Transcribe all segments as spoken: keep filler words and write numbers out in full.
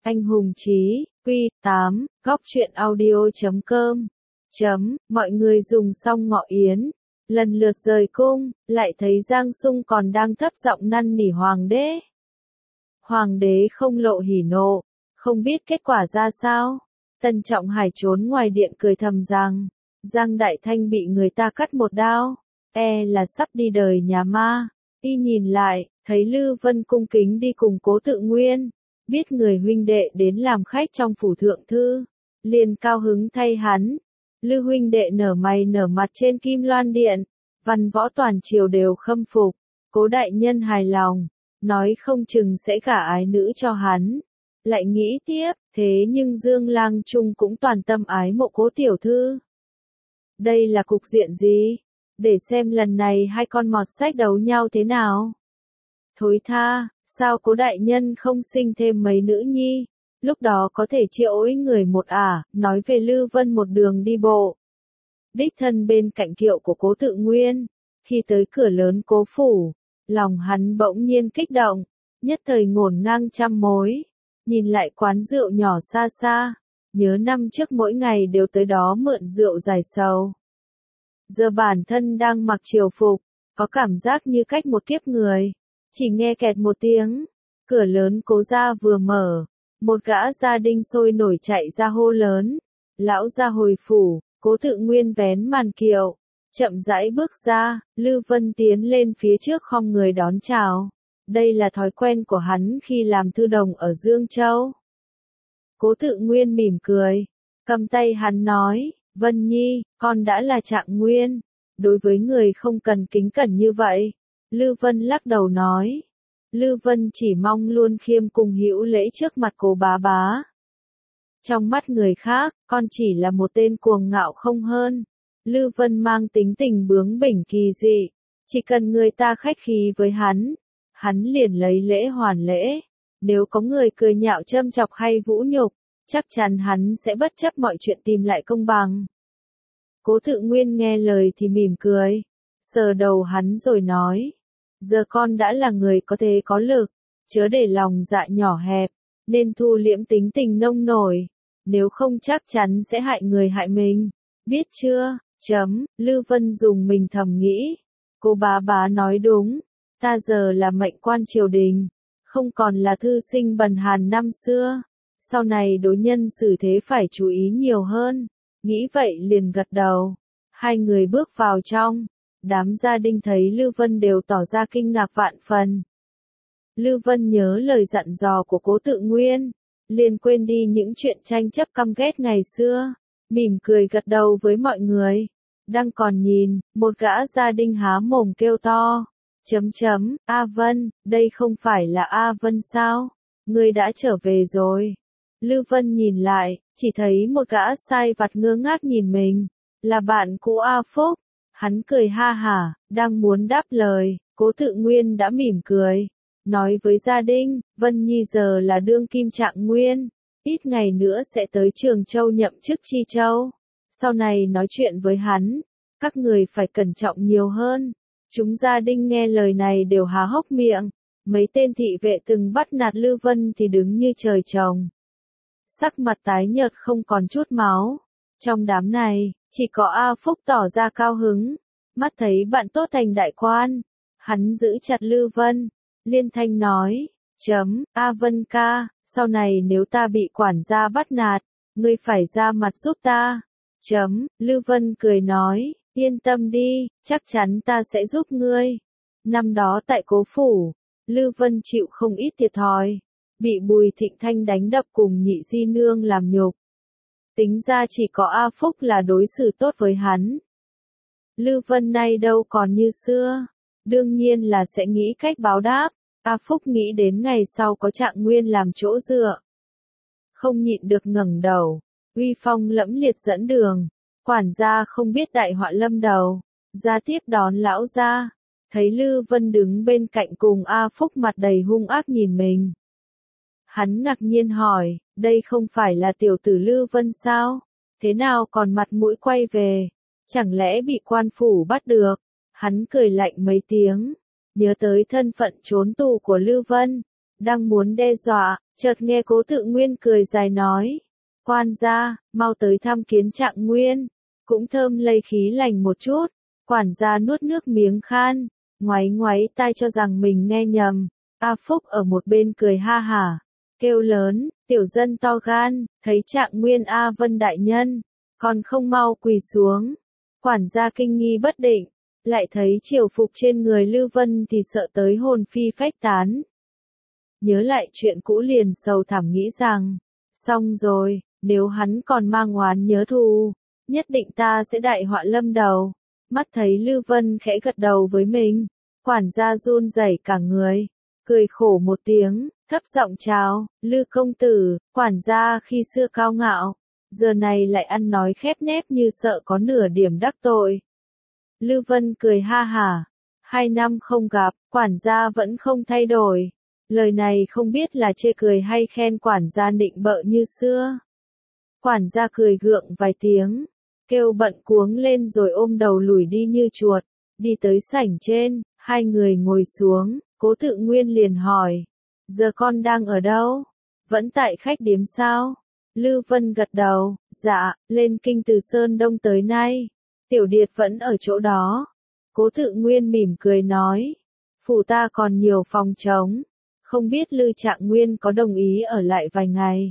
Anh hùng chí, Quy tám, góc truyện audio chấm com. Chấm, mọi người dùng xong ngọ yến, lần lượt rời cung, lại thấy Giang Sung còn đang thấp giọng năn nỉ hoàng đế. Hoàng đế không lộ hỉ nộ, không biết kết quả ra sao. Tân Trọng Hải trốn ngoài điện cười thầm rằng, Giang Đại Thanh bị người ta cắt một đao, e là sắp đi đời nhà ma. Y nhìn lại, thấy Lư Vân cung kính đi cùng Cố Tự Nguyên, biết người huynh đệ đến làm khách trong phủ thượng thư, liền cao hứng thay hắn. Lư huynh đệ nở mày nở mặt trên Kim Loan Điện, văn võ toàn triều đều khâm phục, Cố đại nhân hài lòng, nói không chừng sẽ gả ái nữ cho hắn. Lại nghĩ tiếp, thế nhưng Dương Lang Trung cũng toàn tâm ái mộ Cố tiểu thư. Đây là cục diện gì? Để xem lần này hai con mọt sách đấu nhau thế nào. Thối tha, sao Cố đại nhân không sinh thêm mấy nữ nhi, lúc đó có thể chia ối người một ả, nói về Lư Vân một đường đi bộ. Đích thân bên cạnh kiệu của Cố Tự Nguyên, khi tới cửa lớn Cố phủ, lòng hắn bỗng nhiên kích động, nhất thời ngổn ngang trăm mối, nhìn lại quán rượu nhỏ xa xa, nhớ năm trước mỗi ngày đều tới đó mượn rượu giải sầu. Giờ bản thân đang mặc triều phục, có cảm giác như cách một kiếp người, chỉ nghe kẹt một tiếng, cửa lớn Cố gia vừa mở, một gã gia đình sôi nổi chạy ra hô lớn, lão gia hồi phủ. Cố Tự Nguyên vén màn kiệu, chậm rãi bước ra, Lư Vân tiến lên phía trước khom người đón chào. Đây là thói quen của hắn khi làm thư đồng ở Dương Châu. Cố Tự Nguyên mỉm cười, cầm tay hắn nói, Vân Nhi, con đã là Trạng Nguyên, đối với người không cần kính cẩn như vậy. Lư Vân lắc đầu nói, Lư Vân chỉ mong luôn khiêm cung hữu lễ trước mặt Cố bá bá. Trong mắt người khác, con chỉ là một tên cuồng ngạo không hơn. Lư Vân mang tính tình bướng bỉnh kỳ dị, chỉ cần người ta khách khí với hắn, hắn liền lấy lễ hoàn lễ. Nếu có người cười nhạo châm chọc hay vũ nhục, chắc chắn hắn sẽ bất chấp mọi chuyện tìm lại công bằng. Cố Tự Nguyên nghe lời thì mỉm cười, sờ đầu hắn rồi nói, giờ con đã là người có thế có lực, chớ để lòng dạ nhỏ hẹp, nên thu liễm tính tình nông nổi, nếu không chắc chắn sẽ hại người hại mình, biết chưa? Chấm, Lư Vân dùng mình thầm nghĩ, Cố bá bá nói đúng, ta giờ là mệnh quan triều đình, không còn là thư sinh bần hàn năm xưa, sau này đối nhân xử thế phải chú ý nhiều hơn, nghĩ vậy liền gật đầu. Hai người bước vào trong, đám gia đình thấy Lư Vân đều tỏ ra kinh ngạc vạn phần. Lư Vân nhớ lời dặn dò của Cố Tự Nguyên, liền quên đi những chuyện tranh chấp căm ghét ngày xưa, mỉm cười gật đầu với mọi người. Đang còn nhìn, một gã gia đình há mồm kêu to, chấm chấm, A Vân, đây không phải là A Vân sao? Ngươi đã trở về rồi. Lư Vân nhìn lại, chỉ thấy một gã sai vặt ngơ ngác nhìn mình, là bạn cũ A Phúc. Hắn cười ha hả, đang muốn đáp lời, Cố Tự Nguyên đã mỉm cười, nói với gia đình, Vân Nhi giờ là đương kim Trạng Nguyên, ít ngày nữa sẽ tới Trường Châu nhậm chức Chi Châu. Sau này nói chuyện với hắn, các người phải cẩn trọng nhiều hơn. Chúng gia đình nghe lời này đều há hốc miệng, mấy tên thị vệ từng bắt nạt Lư Vân thì đứng như trời trồng. Sắc mặt tái nhợt không còn chút máu. Trong đám này, chỉ có A Phúc tỏ ra cao hứng, mắt thấy bạn tốt thành đại quan. Hắn giữ chặt Lư Vân, liên thanh nói, chấm, A Vân ca, sau này nếu ta bị quản gia bắt nạt, ngươi phải ra mặt giúp ta. Chấm, Lư Vân cười nói, yên tâm đi, chắc chắn ta sẽ giúp ngươi. Năm đó tại Cố phủ, Lư Vân chịu không ít thiệt thòi, bị Bùi Thịnh Thanh đánh đập cùng Nhị Di Nương làm nhục. Tính ra chỉ có A Phúc là đối xử tốt với hắn. Lư Vân nay đâu còn như xưa, đương nhiên là sẽ nghĩ cách báo đáp. A Phúc nghĩ đến ngày sau có Trạng Nguyên làm chỗ dựa, không nhịn được ngẩng đầu, uy phong lẫm liệt dẫn đường. Quản gia không biết đại họa lâm đầu, ra tiếp đón lão gia, thấy Lư Vân đứng bên cạnh cùng A Phúc mặt đầy hung ác nhìn mình. Hắn ngạc nhiên hỏi, đây không phải là tiểu tử Lư Vân sao? Thế nào còn mặt mũi quay về? Chẳng lẽ bị quan phủ bắt được? Hắn cười lạnh mấy tiếng, nhớ tới thân phận trốn tù của Lư Vân, đang muốn đe dọa, chợt nghe Cố Tự Nguyên cười dài nói. Quan gia, mau tới thăm kiến Trạng Nguyên, cũng thơm lây khí lành một chút. Quản gia nuốt nước miếng khan, ngoáy ngoáy tai cho rằng mình nghe nhầm. A Phúc ở một bên cười ha hả, kêu lớn, tiểu dân to gan, thấy Trạng Nguyên A Vân đại nhân, còn không mau quỳ xuống. Quản gia kinh nghi bất định, lại thấy triều phục trên người Lư Vân thì sợ tới hồn phi phách tán. Nhớ lại chuyện cũ liền sầu thảm nghĩ rằng, xong rồi, nếu hắn còn mang oán nhớ thù, nhất định ta sẽ đại họa lâm đầu. Mắt thấy Lư Vân khẽ gật đầu với mình, quản gia run rẩy cả người, cười khổ một tiếng, thấp giọng chào, Lư công tử. Quản gia khi xưa cao ngạo, giờ này lại ăn nói khép nép như sợ có nửa điểm đắc tội. Lư Vân cười ha hả, hai năm không gặp, quản gia vẫn không thay đổi. Lời này không biết là chê cười hay khen quản gia nịnh bợ như xưa. Quản gia cười gượng vài tiếng, kêu bận cuống lên rồi ôm đầu lủi đi như chuột, đi tới sảnh trên, hai người ngồi xuống, Cố Tự Nguyên liền hỏi, giờ con đang ở đâu? Vẫn tại khách điếm sao? Lư Vân gật đầu, dạ, lên kinh từ Sơn Đông tới nay, Tiểu Điệt vẫn ở chỗ đó. Cố Tự Nguyên mỉm cười nói, phủ ta còn nhiều phòng trống, không biết Lư Trạng Nguyên có đồng ý ở lại vài ngày.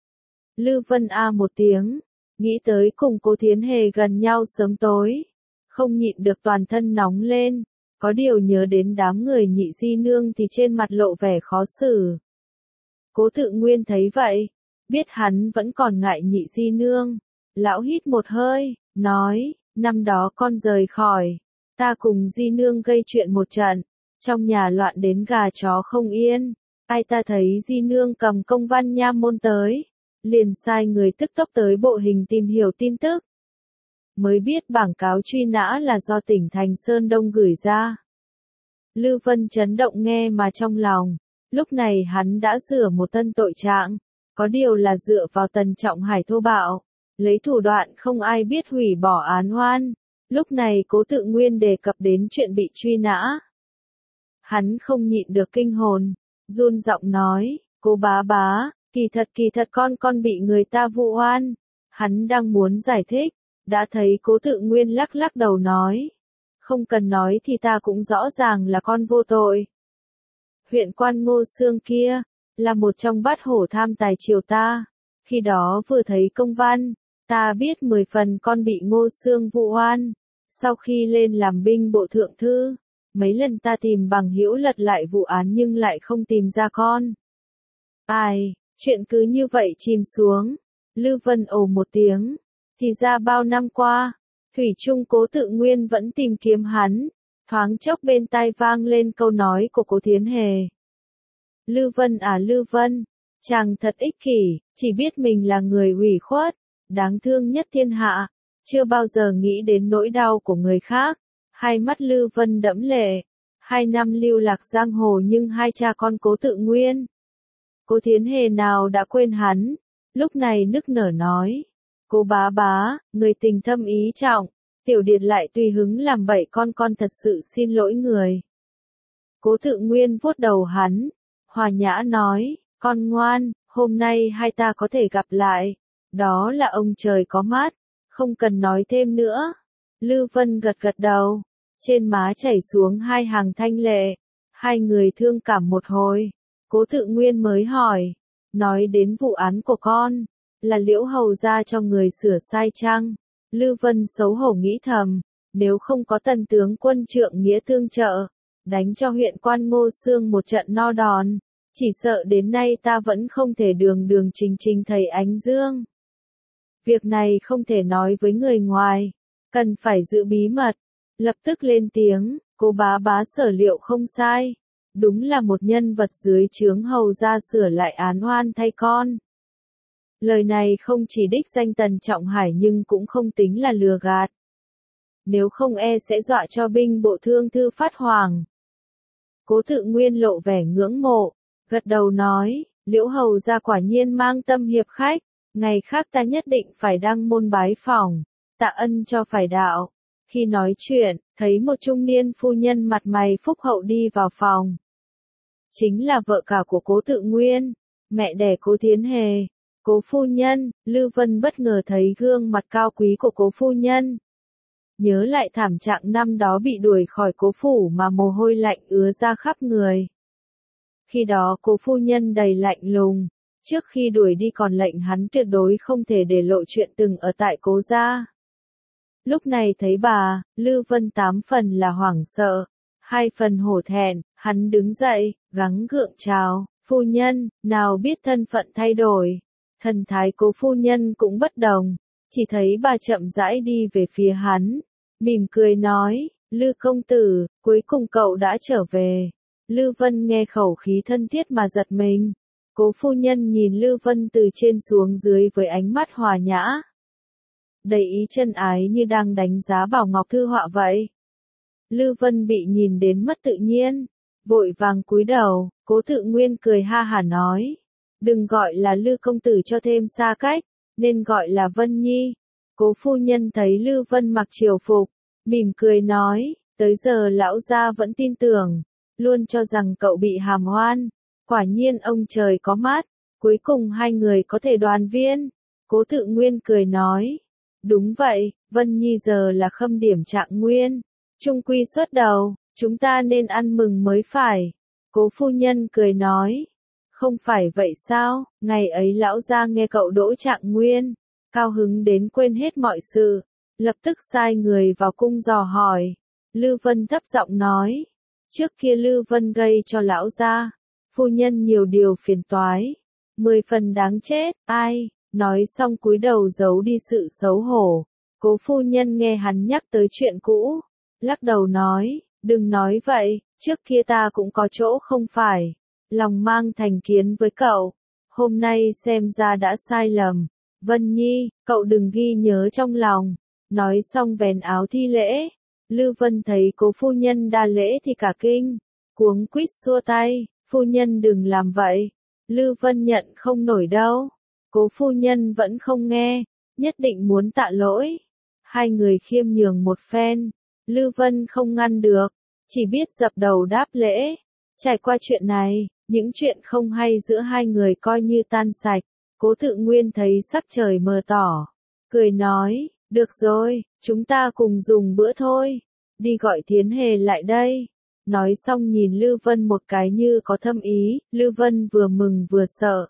Lư Vân a một tiếng, nghĩ tới cùng Cố Thiến Hề gần nhau sớm tối, không nhịn được toàn thân nóng lên, có điều nhớ đến đám người Nhị di nương thì trên mặt lộ vẻ khó xử. Cố Tự Nguyên thấy vậy, biết hắn vẫn còn ngại Nhị di nương, lão hít một hơi, nói, năm đó con rời khỏi, ta cùng di nương gây chuyện một trận, trong nhà loạn đến gà chó không yên, ai ta thấy di nương cầm công văn nha môn tới, liền sai người tức tốc tới bộ hình tìm hiểu tin tức. Mới biết bảng cáo truy nã là do tỉnh thành Sơn Đông gửi ra. Lư Vân chấn động nghe mà trong lòng, lúc này hắn đã rửa một tân tội trạng, có điều là dựa vào Tần Trọng Hải thô bạo, lấy thủ đoạn không ai biết hủy bỏ án oan. Lúc này Cố Tự Nguyên đề cập đến chuyện bị truy nã. Hắn không nhịn được kinh hồn, run giọng nói, Cố bá bá, kỳ thật kỳ thật con con bị người ta vu oan. Hắn đang muốn giải thích, đã thấy Cố Tự Nguyên lắc lắc đầu nói, không cần nói thì ta cũng rõ ràng là con vô tội. Huyện quan Ngô Xương kia, là một trong bát hổ tham tài triều ta, khi đó vừa thấy công văn, ta biết mười phần con bị Ngô Xương vu oan. Sau khi lên làm binh bộ thượng thư, mấy lần ta tìm bằng hữu lật lại vụ án nhưng lại không tìm ra con. Ai, chuyện cứ như vậy chìm xuống. Lư Vân ồ một tiếng, thì ra bao năm qua, thủy chung Cố Tự Nguyên vẫn tìm kiếm hắn. Thoáng chốc bên tai vang lên câu nói của Cố Thiến Hề. Lư Vân à Lư Vân, chàng thật ích kỷ, chỉ biết mình là người ủy khuất, đáng thương nhất thiên hạ, chưa bao giờ nghĩ đến nỗi đau của người khác. Hai mắt Lư Vân đẫm lệ, hai năm lưu lạc giang hồ nhưng hai cha con Cố Tự Nguyên. Cố Thiến Hề nào đã quên hắn, lúc này nức nở nói, Cố bá bá, người tình thâm ý trọng, Tiểu Điệt lại tùy hứng làm bậy con con thật sự xin lỗi người. Cố Tự Nguyên vuốt đầu hắn, hòa nhã nói, con ngoan, hôm nay hai ta có thể gặp lại, đó là ông trời có mắt, không cần nói thêm nữa. Lư Vân gật gật đầu, trên má chảy xuống hai hàng thanh lệ, hai người thương cảm một hồi. Cố Tự Nguyên mới hỏi, nói đến vụ án của con, là Liễu hầu ra cho người sửa sai chăng? Lư Vân xấu hổ nghĩ thầm, nếu không có Tần tướng quân trượng nghĩa tương trợ, đánh cho huyện quan Ngô Xương một trận no đòn, chỉ sợ đến nay ta vẫn không thể đường đường chính chính thấy ánh dương. Việc này không thể nói với người ngoài, cần phải giữ bí mật. Lập tức lên tiếng, Cố bá bá sở liệu không sai, đúng là một nhân vật dưới trướng hầu ra sửa lại án oan thay con. Lời này không chỉ đích danh Tần Trọng Hải nhưng cũng không tính là lừa gạt. Nếu không e sẽ dọa cho binh bộ thương thư phát hoảng. Cố Tự Nguyên lộ vẻ ngưỡng mộ, gật đầu nói, Liễu hầu ra quả nhiên mang tâm hiệp khách, ngày khác ta nhất định phải đăng môn bái phỏng, tạ ân cho phải đạo. Khi nói chuyện, thấy một trung niên phu nhân mặt mày phúc hậu đi vào phòng. chính là vợ cả của Cố Tự Nguyên, mẹ đẻ Cố Thiến Hề. Cố phu nhân, Lư Vân bất ngờ thấy gương mặt cao quý của Cố phu nhân. Nhớ lại thảm trạng năm đó bị đuổi khỏi Cố phủ mà mồ hôi lạnh ứa ra khắp người. Khi đó Cố phu nhân đầy lạnh lùng, trước khi đuổi đi còn lệnh hắn tuyệt đối không thể để lộ chuyện từng ở tại Cố gia. Lúc này thấy bà, Lư Vân tám phần là hoảng sợ, hai phần hổ thẹn, hắn đứng dậy, gắng gượng chào, phu nhân, nào biết thân phận thay đổi. Thần thái Cố phu nhân cũng bất đồng, chỉ thấy bà chậm rãi đi về phía hắn, mỉm cười nói, Lư công tử, cuối cùng cậu đã trở về. Lư Vân nghe khẩu khí thân thiết mà giật mình. Cố phu nhân nhìn Lư Vân từ trên xuống dưới với ánh mắt hòa nhã, đầy ý chân ái như đang đánh giá Bảo Ngọc thư họa vậy. Lư Vân bị nhìn đến mất tự nhiên, vội vàng cúi đầu. Cố Tự Nguyên cười ha hả nói, đừng gọi là Lư công tử cho thêm xa cách, nên gọi là Vân Nhi. Cố phu nhân thấy Lư Vân mặc triều phục, mỉm cười nói, tới giờ lão gia vẫn tin tưởng, luôn cho rằng cậu bị hàm oan. Quả nhiên ông trời có mắt, cuối cùng hai người có thể đoàn viên. Cố Tự Nguyên cười nói, đúng vậy, Vân Nhi giờ là khâm điểm trạng nguyên, trung quy xuất đầu, chúng ta nên ăn mừng mới phải. Cố phu nhân cười nói, không phải vậy sao, ngày ấy lão gia nghe cậu đỗ trạng nguyên, cao hứng đến quên hết mọi sự, lập tức sai người vào cung dò hỏi. Lư Vân thấp giọng nói, trước kia Lư Vân gây cho lão gia, phu nhân nhiều điều phiền toái, mười phần đáng chết, ai, nói xong cúi đầu giấu đi sự xấu hổ. Cố phu nhân nghe hắn nhắc tới chuyện cũ, lắc đầu nói, đừng nói vậy, trước kia ta cũng có chỗ không phải, lòng mang thành kiến với cậu, hôm nay xem ra đã sai lầm. Vân Nhi, cậu đừng ghi nhớ trong lòng. Nói xong vén áo thi lễ. Lư Vân thấy cố phu nhân đa lễ thì cả kinh, cuống quýt xua tay, phu nhân đừng làm vậy. Lư Vân nhận không nổi đâu. Cố phu nhân vẫn không nghe, nhất định muốn tạ lỗi. Hai người khiêm nhường một phen, Lư Vân không ngăn được, chỉ biết dập đầu đáp lễ. Trải qua chuyện này, những chuyện không hay giữa hai người coi như tan sạch. Cố Tự Nguyên thấy sắc trời mờ tỏ, cười nói, được rồi, chúng ta cùng dùng bữa thôi, đi gọi Thiến Hề lại đây. Nói xong nhìn Lư Vân một cái như có thâm ý, Lư Vân vừa mừng vừa sợ.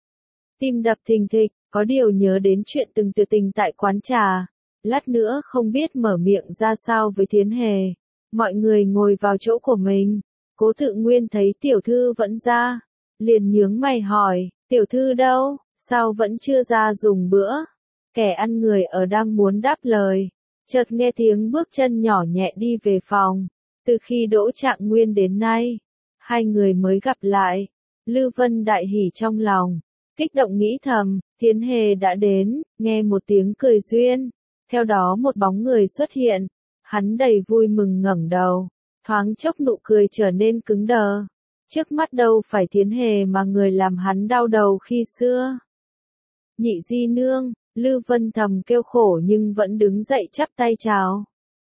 Tim đập thình thịch, có điều nhớ đến chuyện từng tuyệt tình tại quán trà, lát nữa không biết mở miệng ra sao với Thiến Hề. Mọi người ngồi vào chỗ của mình, Cố Tự Nguyên thấy tiểu thư vẫn ra, liền nhướng mày hỏi, tiểu thư đâu, sao vẫn chưa ra dùng bữa? Kẻ ăn người ở đang muốn đáp lời, chợt nghe tiếng bước chân nhỏ nhẹ đi về phòng. Từ khi đỗ trạng nguyên đến nay, hai người mới gặp lại. Lư Vân đại hỉ trong lòng, kích động nghĩ thầm, Thiến Hề đã đến. Nghe một tiếng cười duyên, theo đó một bóng người xuất hiện. Hắn đầy vui mừng ngẩng đầu, thoáng chốc nụ cười trở nên cứng đờ. Trước mắt đâu phải Thiến Hề mà người làm hắn đau đầu khi xưa. Nhị di nương, Lư Vân thầm kêu khổ nhưng vẫn đứng dậy chắp tay chào.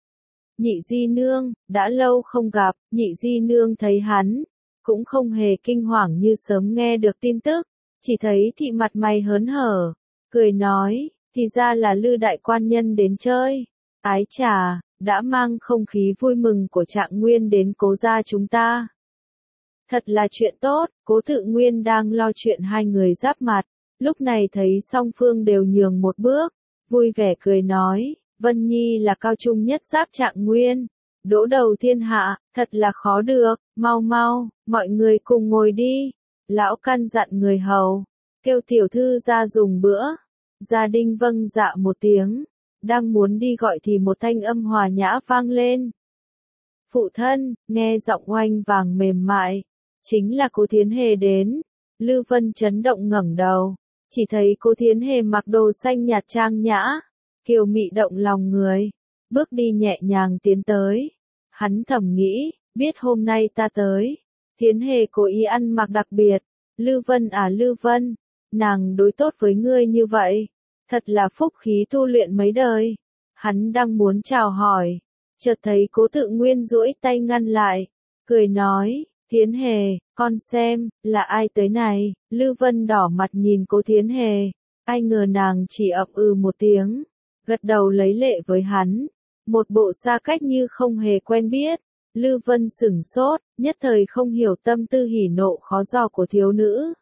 Nhị di nương, đã lâu không gặp. Nhị di nương thấy hắn, cũng không hề kinh hoàng như sớm nghe được tin tức, chỉ thấy thị mặt mày hớn hở, cười nói, thì ra là Lư đại quan nhân đến chơi. Ái chà, đã mang không khí vui mừng của trạng nguyên đến Cố gia chúng ta. Thật là chuyện tốt. Cố Tự Nguyên đang lo chuyện hai người giáp mặt, lúc này thấy song phương đều nhường một bước, vui vẻ cười nói, Vân Nhi là cao trung nhất giáp trạng nguyên, đỗ đầu thiên hạ, thật là khó được, mau mau, mọi người cùng ngồi đi. Lão căn dặn người hầu, kêu tiểu thư ra dùng bữa. Gia Đình vâng dạ một tiếng, đang muốn đi gọi thì một thanh âm hòa nhã vang lên. Phụ thân, nghe giọng oanh vàng mềm mại, chính là Cố Thiến Hề đến. Lư Vân chấn động ngẩng đầu, chỉ thấy Cố Thiến Hề mặc đồ xanh nhạt trang nhã, kiều mị động lòng người, bước đi nhẹ nhàng tiến tới. Hắn thầm nghĩ, biết hôm nay ta tới, Thiến Hề cố ý ăn mặc đặc biệt. Lư Vân à Lư Vân, nàng đối tốt với ngươi như vậy, thật là phúc khí tu luyện mấy đời. Hắn đang muốn chào hỏi, chợt thấy Cố Tự Nguyên duỗi tay ngăn lại, cười nói, Thiến Hề, con xem, là ai tới này? Lư Vân đỏ mặt nhìn Cố Thiến Hề. Ai ngờ nàng chỉ ậm ừ một tiếng, gật đầu lấy lệ với hắn. Một bộ xa cách như không hề quen biết. Lư Vân sửng sốt, nhất thời không hiểu tâm tư hỉ nộ khó dò của thiếu nữ.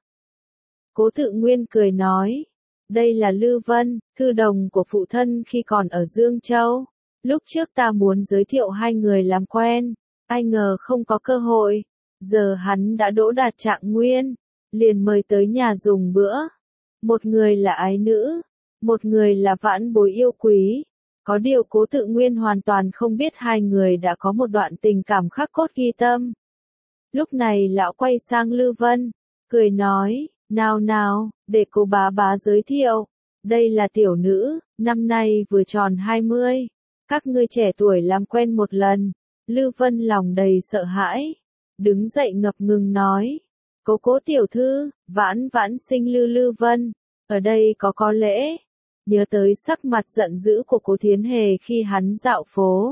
Cố Tự Nguyên cười nói, đây là Lư Vân, thư đồng của phụ thân khi còn ở Dương Châu. Lúc trước ta muốn giới thiệu hai người làm quen, ai ngờ không có cơ hội. Giờ hắn đã đỗ đạt trạng nguyên, liền mời tới nhà dùng bữa. Một người là ái nữ, một người là vãn bối yêu quý. Có điều Cố Tự Nguyên hoàn toàn không biết hai người đã có một đoạn tình cảm khắc cốt ghi tâm. Lúc này lão quay sang Lư Vân, cười nói, nào nào, để cô bá bá giới thiệu. Đây là tiểu nữ, năm nay vừa tròn hai mươi. Các ngươi trẻ tuổi làm quen một lần. Lư Vân lòng đầy sợ hãi, đứng dậy ngập ngừng nói, Cố Cố tiểu thư, vãn vãn sinh Lư Lư Vân, ở đây có có lễ. Nhớ tới sắc mặt giận dữ của Cố Thiến Hề khi hắn dạo phố.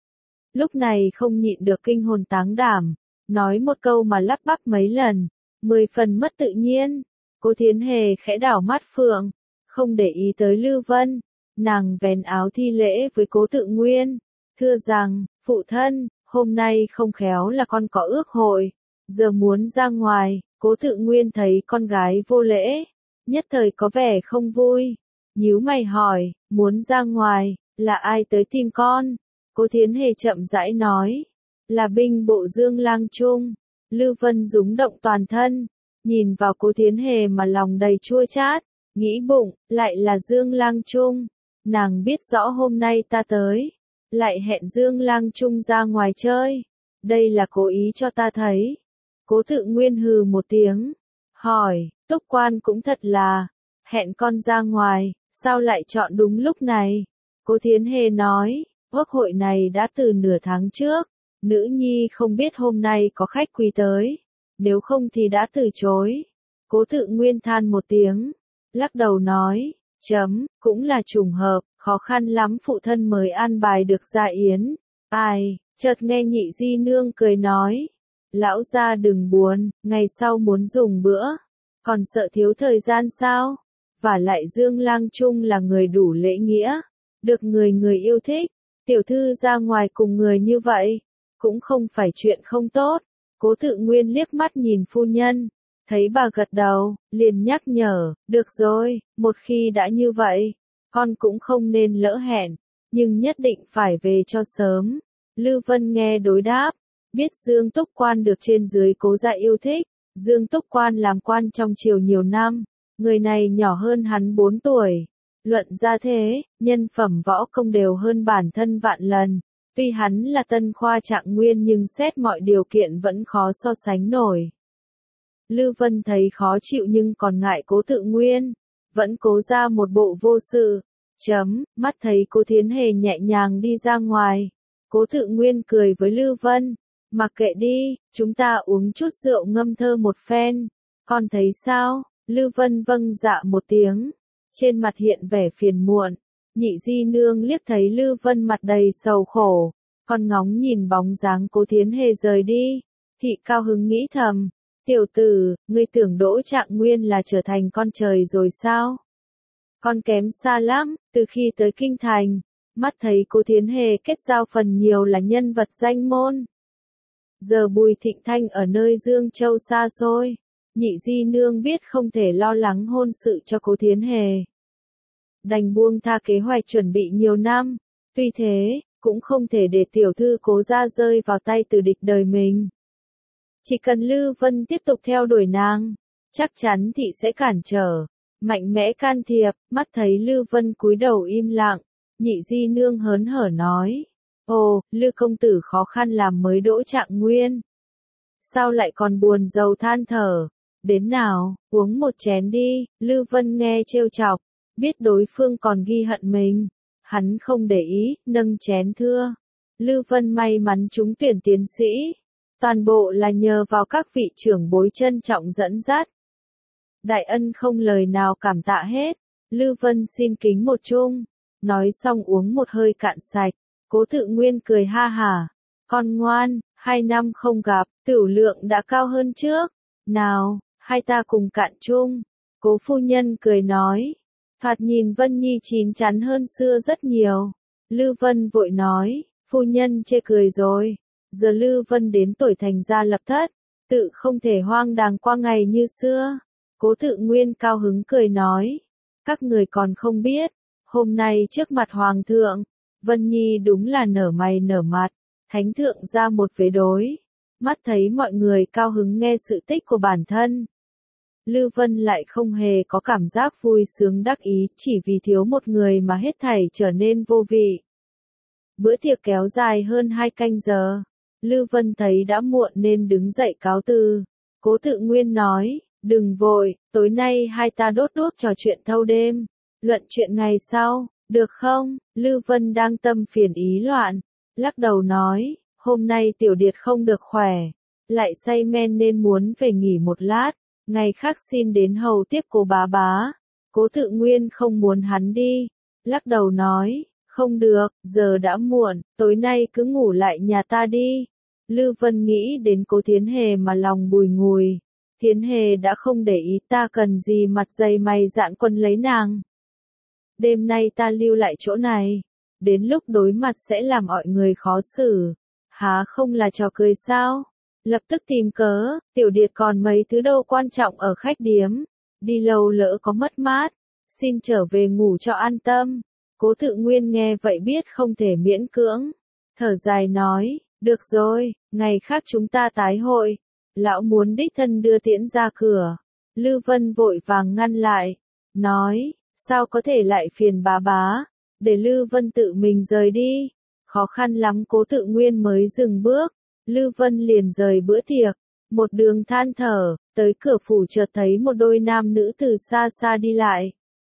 Lúc này không nhịn được kinh hồn táng đảm, nói một câu mà lắp bắp mấy lần, mười phần mất tự nhiên. Cố Thiến Hề khẽ đảo mắt phượng, không để ý tới Lư Vân, nàng vén áo thi lễ với Cố Tự Nguyên, thưa rằng, phụ thân, hôm nay không khéo là con có ước hội, giờ muốn ra ngoài. Cố Tự Nguyên thấy con gái vô lễ, nhất thời có vẻ không vui, nhíu mày hỏi, muốn ra ngoài, là ai tới tìm con? Cố Thiến Hề chậm rãi nói, là binh bộ Dương Lang Trung. Lư Vân rúng động toàn thân, nhìn vào Cố Thiến Hề mà lòng đầy chua chát, nghĩ bụng, lại là Dương Lang Trung. Nàng biết rõ hôm nay ta tới, lại hẹn Dương Lang Trung ra ngoài chơi. Đây là cố ý cho ta thấy. Cố Tự Nguyên hừ một tiếng, hỏi, Túc Quan cũng thật là, hẹn con ra ngoài, sao lại chọn đúng lúc này? Cố Thiến Hề nói, quốc hội này đã từ nửa tháng trước, nữ nhi không biết hôm nay có khách quý tới, nếu không thì đã từ chối. Cố Tự Nguyên than một tiếng, lắc đầu nói, chấm, cũng là trùng hợp, khó khăn lắm phụ thân mới an bài được gia yến. Ai, chợt nghe Nhị Di Nương cười nói, lão gia đừng buồn, ngày sau muốn dùng bữa, còn sợ thiếu thời gian sao? Và lại Dương Lang Trung là người đủ lễ nghĩa, được người người yêu thích, tiểu thư ra ngoài cùng người như vậy, cũng không phải chuyện không tốt. Cố Tự Nguyên liếc mắt nhìn phu nhân, thấy bà gật đầu, liền nhắc nhở, được rồi, một khi đã như vậy, con cũng không nên lỡ hẹn, nhưng nhất định phải về cho sớm. Lư Vân nghe đối đáp, biết Dương Túc Quan được trên dưới Cố gia yêu thích. Dương Túc Quan làm quan trong triều nhiều năm, người này nhỏ hơn hắn bốn tuổi. Luận ra thế, nhân phẩm võ công đều hơn bản thân vạn lần. Tuy hắn là tân khoa trạng nguyên nhưng xét mọi điều kiện vẫn khó so sánh nổi. Lư Vân thấy khó chịu nhưng còn ngại Cố Tự Nguyên, vẫn cố ra một bộ vô sự. Chấm, mắt thấy Cố Thiến Hề nhẹ nhàng đi ra ngoài. Cố Tự Nguyên cười với Lư Vân, mặc kệ đi, chúng ta uống chút rượu ngâm thơ một phen. Con thấy sao? Lư Vân vâng dạ một tiếng, trên mặt hiện vẻ phiền muộn. Nhị Di Nương liếc thấy Lư Vân mặt đầy sầu khổ, con ngóng nhìn bóng dáng Cố Thiến Hề rời đi, thị cao hứng nghĩ thầm, tiểu tử, ngươi tưởng đỗ trạng nguyên là trở thành con trời rồi sao? Con kém xa lắm, từ khi tới kinh thành, mắt thấy Cố Thiến Hề kết giao phần nhiều là nhân vật danh môn. Giờ Bùi Thịnh Thanh ở nơi Dương Châu xa xôi, Nhị Di Nương biết không thể lo lắng hôn sự cho Cố Thiến Hề, đành buông tha kế hoạch chuẩn bị nhiều năm. Tuy thế, cũng không thể để tiểu thư Cố gia rơi vào tay tử địch đời mình. Chỉ cần Lư Vân tiếp tục theo đuổi nàng, chắc chắn thị sẽ cản trở, mạnh mẽ can thiệp. Mắt thấy Lư Vân cúi đầu im lặng, Nhị Di Nương hớn hở nói, ồ, Lư công tử khó khăn làm mới đỗ trạng nguyên, sao lại còn buồn rầu than thở? Đến nào, uống một chén đi. Lư Vân nghe trêu chọc, biết đối phương còn ghi hận mình, hắn không để ý, nâng chén thưa. Lư Vân may mắn trúng tuyển tiến sĩ, toàn bộ là nhờ vào các vị trưởng bối trân trọng dẫn dắt. Đại ân không lời nào cảm tạ hết. Lư Vân xin kính một chung, nói xong uống một hơi cạn sạch. Cố Tự Nguyên cười ha hả, con ngoan, Hai năm không gặp, tửu lượng đã cao hơn trước. Nào, hai ta cùng cạn chung. Cố phu nhân cười nói. Thoạt nhìn Vân Nhi chín chắn hơn xưa rất nhiều. Lư Vân vội nói, phu nhân chê cười rồi. Giờ Lư Vân đến tuổi thành gia lập thất, tự không thể hoang đàng qua ngày như xưa. Cố Tự Nguyên cao hứng cười nói, các người còn không biết, hôm nay trước mặt Hoàng thượng, Vân Nhi đúng là nở mày nở mặt, Thánh thượng ra một vế đối, mắt thấy mọi người cao hứng nghe sự tích của bản thân. Lư Vân lại không hề có cảm giác vui sướng đắc ý, chỉ vì thiếu một người mà hết thảy trở nên vô vị. Bữa tiệc kéo dài hơn hai canh giờ, Lư Vân thấy đã muộn nên đứng dậy cáo từ. Cố Tự Nguyên nói, đừng vội, tối nay hai ta đốt đuốc trò chuyện thâu đêm, luận chuyện ngày sau, được không? Lư Vân đang tâm phiền ý loạn, lắc đầu nói, hôm nay Tiểu Điệt không được khỏe, lại say men nên muốn về nghỉ một lát, ngày khác xin đến hầu tiếp Cố bá bá. Cố Tự Nguyên không muốn hắn đi, lắc đầu nói, không được, giờ đã muộn, tối nay cứ ngủ lại nhà ta đi. Lư Vân nghĩ đến Cố Thiến Hề mà lòng bùi ngùi. Thiến Hề đã không để ý, ta cần gì mặt dày mày dạn quân lấy nàng. Đêm nay ta lưu lại chỗ này, đến lúc đối mặt sẽ làm mọi người khó xử. Há không là trò cười sao? Lập tức tìm cớ, Tiểu Điệt còn mấy thứ đâu quan trọng ở khách điếm. Đi lâu lỡ có mất mát, xin trở về ngủ cho an tâm. Cố Tự Nguyên nghe vậy biết không thể miễn cưỡng. Thở dài nói, được rồi, ngày khác chúng ta tái hội. Lão muốn đích thân đưa tiễn ra cửa. Lư Vân vội vàng ngăn lại, nói, sao có thể lại phiền bá bá, để Lư Vân tự mình rời đi. Khó khăn lắm Cố Tự Nguyên mới dừng bước, Lư Vân liền rời bữa tiệc, một đường than thở, tới cửa phủ chợt thấy một đôi nam nữ từ xa xa đi lại.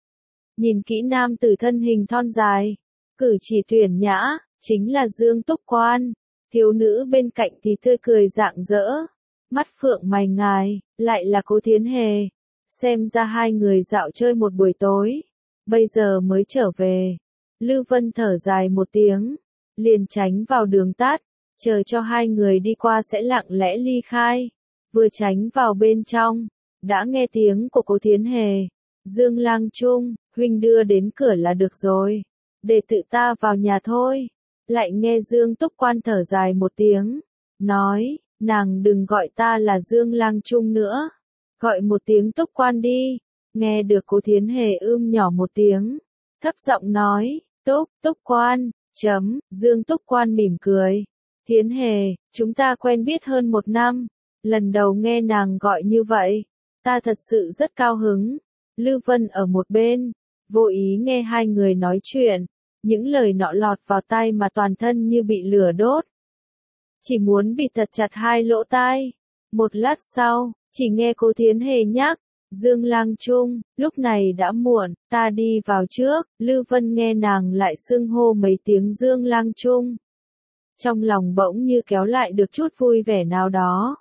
Nhìn kỹ nam tử thân hình thon dài, cử chỉ tuyển nhã, chính là Dương Túc Quan, thiếu nữ bên cạnh thì tươi cười rạng rỡ. Mắt phượng mày ngài, lại là Cố Thiến Hề. Xem ra hai người dạo chơi một buổi tối, bây giờ mới trở về. Lư Vân thở dài một tiếng, liền tránh vào đường tắt, chờ cho hai người đi qua sẽ lặng lẽ ly khai. Vừa tránh vào bên trong, đã nghe tiếng của Cố Thiến Hề. Dương Lang Trung, huynh đưa đến cửa là được rồi, để tự ta vào nhà thôi. Lại nghe Dương Túc Quan thở dài một tiếng, nói, nàng đừng gọi ta là Dương Lang Trung nữa, gọi một tiếng Túc Quan đi. Nghe được Cố Thiến Hề ưm nhỏ một tiếng, thấp giọng nói, Túc, Túc Quan, chấm, Dương Túc Quan mỉm cười. Thiến Hề, chúng ta quen biết hơn một năm, lần đầu nghe nàng gọi như vậy, ta thật sự rất cao hứng. Lư Vân ở một bên, vô ý nghe hai người nói chuyện, những lời nọ lọt vào tai mà toàn thân như bị lửa đốt. Chỉ muốn bịt thật chặt hai lỗ tai. Một lát sau, chỉ nghe Cố Thiến Hề nhắc, Dương Lang Trung, lúc này đã muộn, ta đi vào trước. Lư Vân nghe nàng lại xưng hô mấy tiếng Dương Lang Trung, trong lòng bỗng như kéo lại được chút vui vẻ nào đó.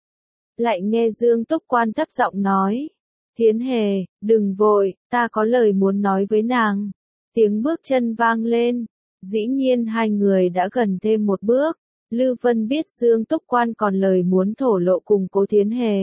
Lại nghe Dương Túc Quan thấp giọng nói, Thiến Hề, đừng vội, ta có lời muốn nói với nàng. Tiếng bước chân vang lên, dĩ nhiên hai người đã gần thêm một bước. Lư Vân biết Dương Túc Quan còn lời muốn thổ lộ cùng Cố Thiến Hề.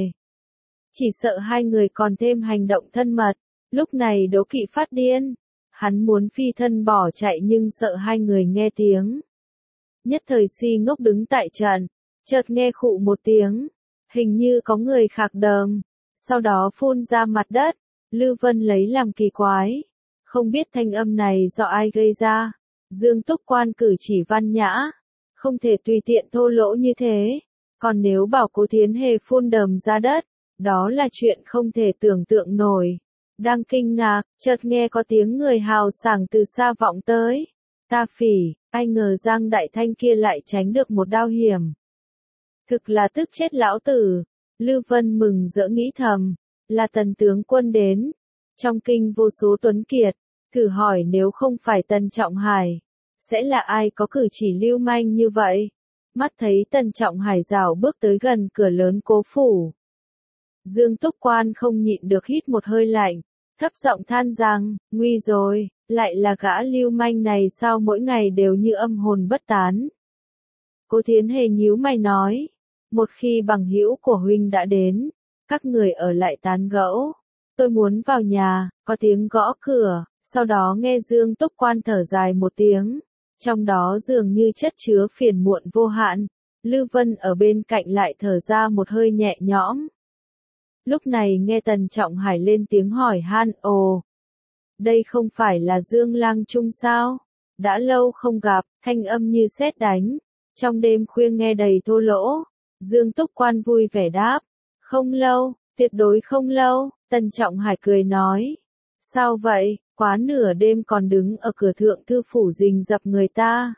Chỉ sợ hai người còn thêm hành động thân mật, lúc này đố kỵ phát điên. Hắn muốn phi thân bỏ chạy nhưng sợ hai người nghe tiếng. Nhất thời si ngốc đứng tại trận, chợt nghe khụ một tiếng, hình như có người khạc đờm, sau đó phun ra mặt đất. Lư Vân lấy làm kỳ quái, không biết thanh âm này do ai gây ra. Dương Túc Quan cử chỉ văn nhã, không thể tùy tiện thô lỗ như thế, còn nếu bảo Cố Thiến Hề phun đờm ra đất, đó là chuyện không thể tưởng tượng nổi. Đang kinh ngạc, chợt nghe có tiếng người hào sảng từ xa vọng tới. Ta phỉ, ai ngờ Giang Đại Thanh kia lại tránh được một đao hiểm. Thực là tức chết lão tử. Lư Vân mừng rỡ nghĩ thầm, là Tần tướng quân đến. Trong kinh vô số tuấn kiệt, thử hỏi nếu không phải Tần Trọng Hải, sẽ là ai có cử chỉ lưu manh như vậy? Mắt thấy Tần Trọng Hải rảo bước tới gần cửa lớn Cố phủ. Dương Túc Quan không nhịn được hít một hơi lạnh, thấp giọng than rằng, nguy rồi, lại là gã lưu manh này sao mỗi ngày đều như âm hồn bất tán. Cố Thiến Hề nhíu mày nói. Một khi bằng hữu của huynh đã đến, các người ở lại tán gẫu. Tôi muốn vào nhà, có tiếng gõ cửa, sau đó nghe Dương Túc Quan thở dài một tiếng. Trong đó dường như chất chứa phiền muộn vô hạn. Lư Vân ở bên cạnh lại thở ra một hơi nhẹ nhõm. Lúc này nghe Tần Trọng Hải lên tiếng hỏi han, ồ, đây không phải là Dương Lang Trung sao? Đã lâu không gặp, thanh âm như sét đánh. Trong đêm khuya nghe đầy thô lỗ. Dương Túc Quan vui vẻ đáp. Không lâu, tuyệt đối không lâu, Tần Trọng Hải cười nói. Sao vậy, quá nửa đêm còn đứng ở cửa thượng thư phủ rình rập người ta.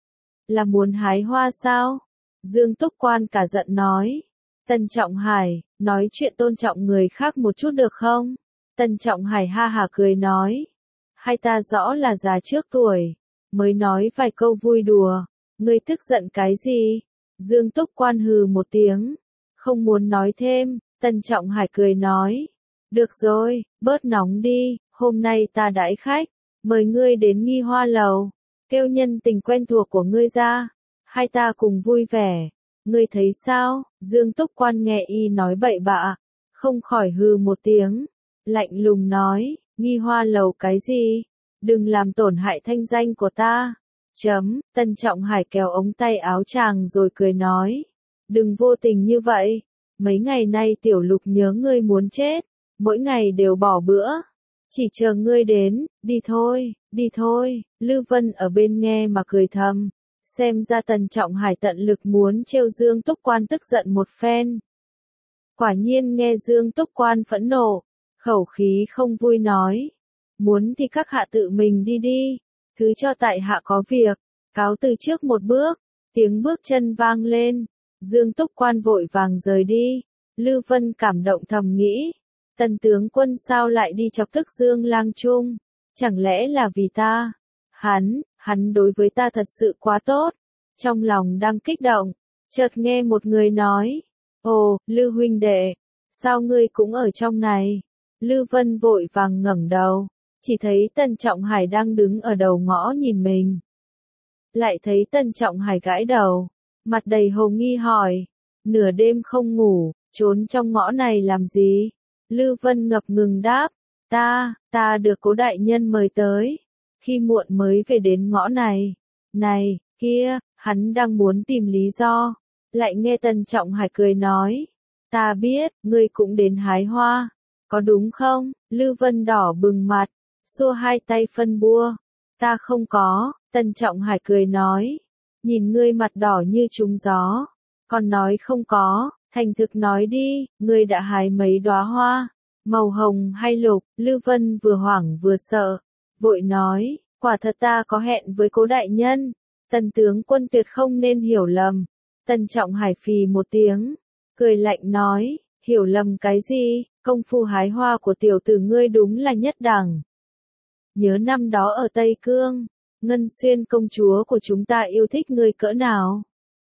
Là muốn hái hoa sao? Dương Túc Quan cả giận nói. Tần Trọng Hải, nói chuyện tôn trọng người khác một chút được không? Tần Trọng Hải ha hà cười nói. Hai ta rõ là già trước tuổi, mới nói vài câu vui đùa, ngươi tức giận cái gì? Dương Túc Quan hừ một tiếng, không muốn nói thêm. Tần Trọng Hải cười nói. Được rồi, bớt nóng đi, hôm nay ta đãi khách, mời ngươi đến Nghi Hoa Lầu, kêu nhân tình quen thuộc của ngươi ra, hai ta cùng vui vẻ. Ngươi thấy sao? Dương Túc Quan nghe y nói bậy bạ, không khỏi hừ một tiếng, lạnh lùng nói, Nghi Hoa Lầu cái gì? Đừng làm tổn hại thanh danh của ta. Chấm, Tần Trọng Hải kéo ống tay áo chàng rồi cười nói. Đừng vô tình như vậy, mấy ngày nay tiểu lục nhớ ngươi muốn chết, mỗi ngày đều bỏ bữa, chỉ chờ ngươi đến, đi thôi, đi thôi. Lư Vân ở bên nghe mà cười thầm, xem ra Tần Trọng Hải tận lực muốn trêu Dương Túc Quan tức giận một phen. Quả nhiên nghe Dương Túc Quan phẫn nộ, khẩu khí không vui nói, muốn thì các hạ tự mình đi đi, thứ cho tại hạ có việc, cáo từ trước một bước. Tiếng bước chân vang lên, Dương Túc Quan vội vàng rời đi. Lư Vân cảm động thầm nghĩ, Tần tướng quân sao lại đi chọc tức Dương Lang Trung, chẳng lẽ là vì ta? Hắn, hắn đối với ta thật sự quá tốt. Trong lòng đang kích động, chợt nghe một người nói, ồ, Lư huynh đệ, sao ngươi cũng ở trong này? Lư Vân vội vàng ngẩng đầu, chỉ thấy Tần Trọng Hải đang đứng ở đầu ngõ nhìn mình. Lại thấy Tần Trọng Hải gãi đầu, mặt đầy hồ nghi hỏi, nửa đêm không ngủ, trốn trong ngõ này làm gì? Lư Vân ngập ngừng đáp, ta, ta được Cố đại nhân mời tới, khi muộn mới về đến ngõ này. Này, kia, hắn đang muốn tìm lý do, lại nghe Tần Trọng Hải cười nói, ta biết, ngươi cũng đến hái hoa, có đúng không? Lư Vân đỏ bừng mặt, xua hai tay phân bua, ta không có. Tần Trọng Hải cười nói, nhìn ngươi mặt đỏ như trúng gió, còn nói không có, thành thực nói đi, ngươi đã hái mấy đóa hoa, màu hồng hay lục? Lư Vân vừa hoảng vừa sợ, vội nói, quả thật ta có hẹn với Cố đại nhân, Tần tướng quân tuyệt không nên hiểu lầm. Tần Trọng Hải phì một tiếng, cười lạnh nói, hiểu lầm cái gì, công phu hái hoa của tiểu tử ngươi đúng là nhất đẳng. Nhớ năm đó ở Tây Cương, Ngân Xuyên công chúa của chúng ta yêu thích ngươi cỡ nào?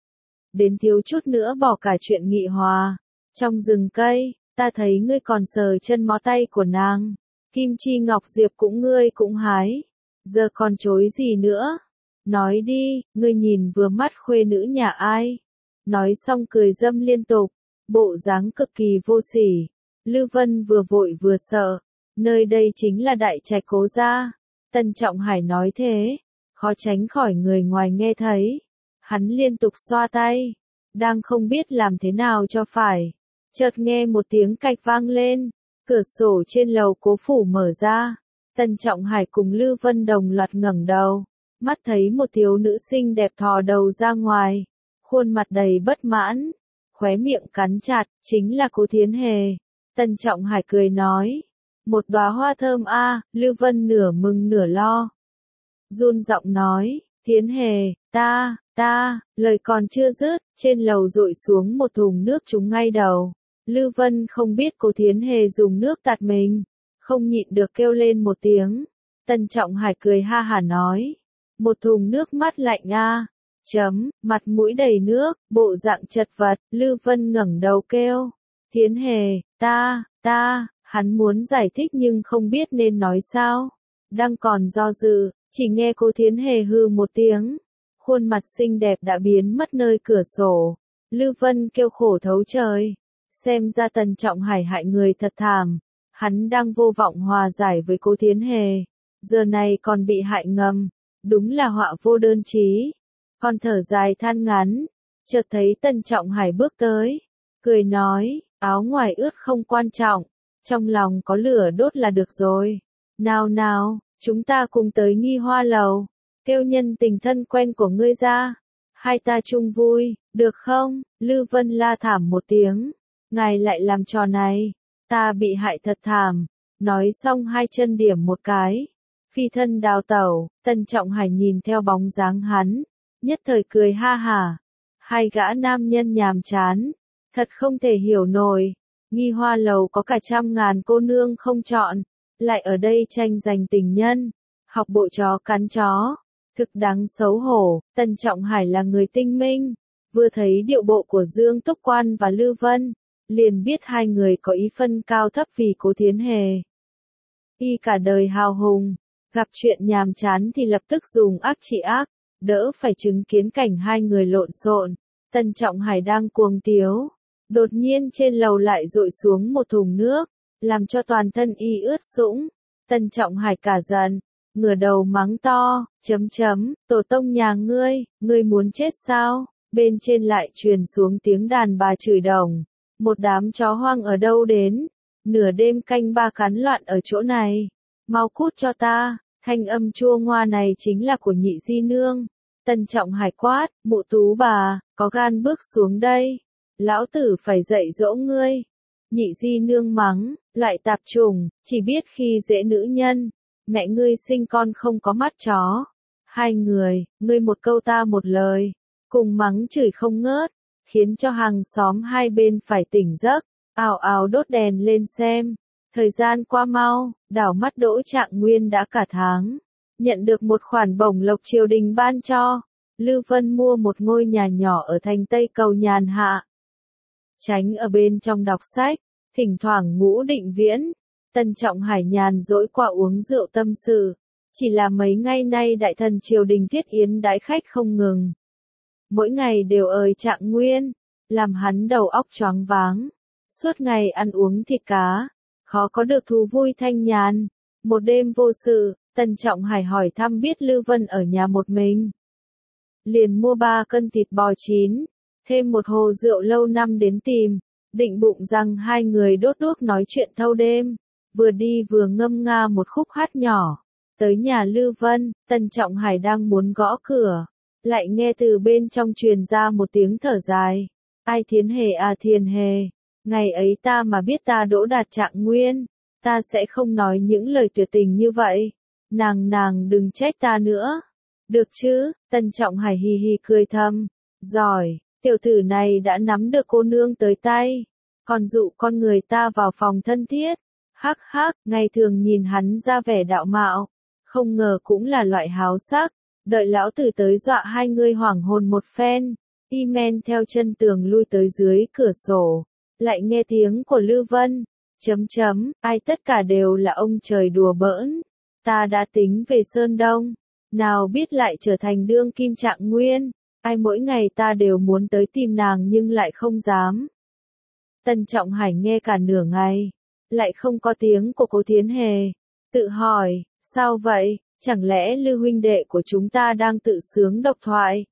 Đến thiếu chút nữa bỏ cả chuyện nghị hòa. Trong rừng cây, ta thấy ngươi còn sờ chân mó tay của nàng. Kim Chi Ngọc Diệp cũng ngươi cũng hái. Giờ còn chối gì nữa? Nói đi, ngươi nhìn vừa mắt khuê nữ nhà ai? Nói xong cười dâm liên tục, bộ dáng cực kỳ vô sỉ. Lư Vân vừa vội vừa sợ, nơi đây chính là đại trạch Cố gia. Tần Trọng Hải nói thế, khó tránh khỏi người ngoài nghe thấy. Hắn liên tục xoa tay, đang không biết làm thế nào cho phải. Chợt nghe một tiếng cạch vang lên, cửa sổ trên lầu Cố phủ mở ra. Tần Trọng Hải cùng Lư Vân đồng loạt ngẩng đầu, mắt thấy một thiếu nữ xinh đẹp thò đầu ra ngoài, khuôn mặt đầy bất mãn, khóe miệng cắn chặt, chính là Cố Thiến Hề. Tần Trọng Hải cười nói, một đóa hoa thơm a. À. Lư Vân nửa mừng nửa lo, run giọng nói, Thiến Hề, ta, ta, lời còn chưa dứt, trên lầu dội xuống một thùng nước trúng ngay đầu. Lư Vân không biết Cố Thiến Hề dùng nước tạt mình, không nhịn được kêu lên một tiếng. Tần Trọng Hải cười ha hả nói, một thùng nước mắt lạnh a. À. Chấm, mặt mũi đầy nước, bộ dạng chật vật. Lư Vân ngẩng đầu kêu, Thiến Hề, ta, ta, hắn muốn giải thích nhưng không biết nên nói sao. Đang còn do dự, chỉ nghe Cố Thiến Hề hừ một tiếng, khuôn mặt xinh đẹp đã biến mất nơi cửa sổ. Lư Vân kêu khổ thấu trời. Xem ra Tần Trọng Hải hại người thật thảm. Hắn đang vô vọng hòa giải với Cố Thiến Hề. Giờ này còn bị hại ngầm. Đúng là họa vô đơn chí. Con thở dài than ngắn. Chợt thấy Tần Trọng Hải bước tới. Cười nói, áo ngoài ướt không quan trọng. Trong lòng có lửa đốt là được rồi. Nào nào, chúng ta cùng tới Nghi Hoa Lầu. Kêu nhân tình thân quen của ngươi ra. Hai ta chung vui, được không? Lư Vân la thảm một tiếng. Ngài lại làm trò này. Ta bị hại thật thảm. Nói xong hai chân điểm một cái. Phi thân đào tẩu. Tần Trọng Hải nhìn theo bóng dáng hắn. Nhất thời cười ha hả. Hai gã nam nhân nhàm chán. Thật không thể hiểu nổi. Nghi Hoa Lầu có cả trăm ngàn cô nương không chọn. Lại ở đây tranh giành tình nhân. Học bộ chó cắn chó. Thực đáng xấu hổ. Tần Trọng Hải là người tinh minh. Vừa thấy điệu bộ của Dương Túc Quan và Lư Vân. Liền biết hai người có ý phân cao thấp vì Cố Thiến Hề. Y cả đời hào hùng. Gặp chuyện nhàm chán thì lập tức dùng ác trị ác. Đỡ phải chứng kiến cảnh hai người lộn xộn. Tần Trọng Hải đang cuồng tiếu. Đột nhiên trên lầu lại dội xuống một thùng nước. Làm cho toàn thân y ướt sũng. Tần Trọng Hải cả giận. Ngửa đầu mắng to, chấm chấm, tổ tông nhà ngươi, ngươi muốn chết sao? Bên trên lại truyền xuống tiếng đàn bà chửi đồng. Một đám chó hoang ở đâu đến? Nửa đêm canh ba cắn loạn ở chỗ này. Mau cút cho ta, thanh âm chua ngoa này chính là của nhị di nương. Tần Trọng Hải quát, mụ tú bà, có gan bước xuống đây. Lão tử phải dạy dỗ ngươi. Nhị di nương mắng, loại tạp trùng, chỉ biết khi dễ nữ nhân. Mẹ ngươi sinh con không có mắt chó. Hai người, ngươi một câu ta một lời. Cùng mắng chửi không ngớt. Khiến cho hàng xóm hai bên phải tỉnh giấc. Ào ào đốt đèn lên xem. Thời gian qua mau, đảo mắt Đỗ Trạng Nguyên đã cả tháng. Nhận được một khoản bổng lộc triều đình ban cho. Lư Vân mua một ngôi nhà nhỏ ở thành Tây Cầu nhàn hạ. Tránh ở bên trong đọc sách. Thỉnh thoảng ngũ định viễn. Tần Trọng Hải nhàn dỗi qua uống rượu tâm sự. Chỉ là mấy ngày nay đại thần triều đình thiết yến đãi khách không ngừng. Mỗi ngày đều ời Trạng Nguyên. Làm hắn đầu óc choáng váng. Suốt ngày ăn uống thịt cá. Khó có được thú vui thanh nhàn. Một đêm vô sự, Tần Trọng Hải hỏi thăm biết Lư Vân ở nhà một mình. Liền mua ba cân thịt bò chín. Thêm một hồ rượu lâu năm đến tìm. Định bụng rằng hai người đốt đuốc nói chuyện thâu đêm. Vừa đi vừa ngâm nga một khúc hát nhỏ. Tới nhà Lư Vân, Tần Trọng Hải đang muốn gõ cửa. Lại nghe từ bên trong truyền ra một tiếng thở dài. Ai Thiến Hề à Thiền Hề. Ngày ấy ta mà biết ta đỗ đạt Trạng Nguyên. Ta sẽ không nói những lời tuyệt tình như vậy. Nàng nàng đừng trách ta nữa. Được chứ, Tần Trọng Hải hì hì cười thầm. Giỏi, tiểu tử này đã nắm được cô nương tới tay. Còn dụ con người ta vào phòng thân thiết. Hắc hắc, ngày thường nhìn hắn ra vẻ đạo mạo. Không ngờ cũng là loại háo sắc. Đợi lão tử tới dọa hai người hoảng hồn một phen. Y men theo chân tường lui tới dưới cửa sổ. Lại nghe tiếng của Lư Vân. Chấm chấm, ai tất cả đều là ông trời đùa bỡn. Ta đã tính về Sơn Đông. Nào biết lại trở thành đương kim Trạng Nguyên. Ai mỗi ngày ta đều muốn tới tìm nàng nhưng lại không dám. Tần Trọng Hải nghe cả nửa ngày. Lại không có tiếng của Cố Thiến Hề. Tự hỏi, sao vậy, chẳng lẽ Lư huynh đệ của chúng ta đang tự sướng độc thoại?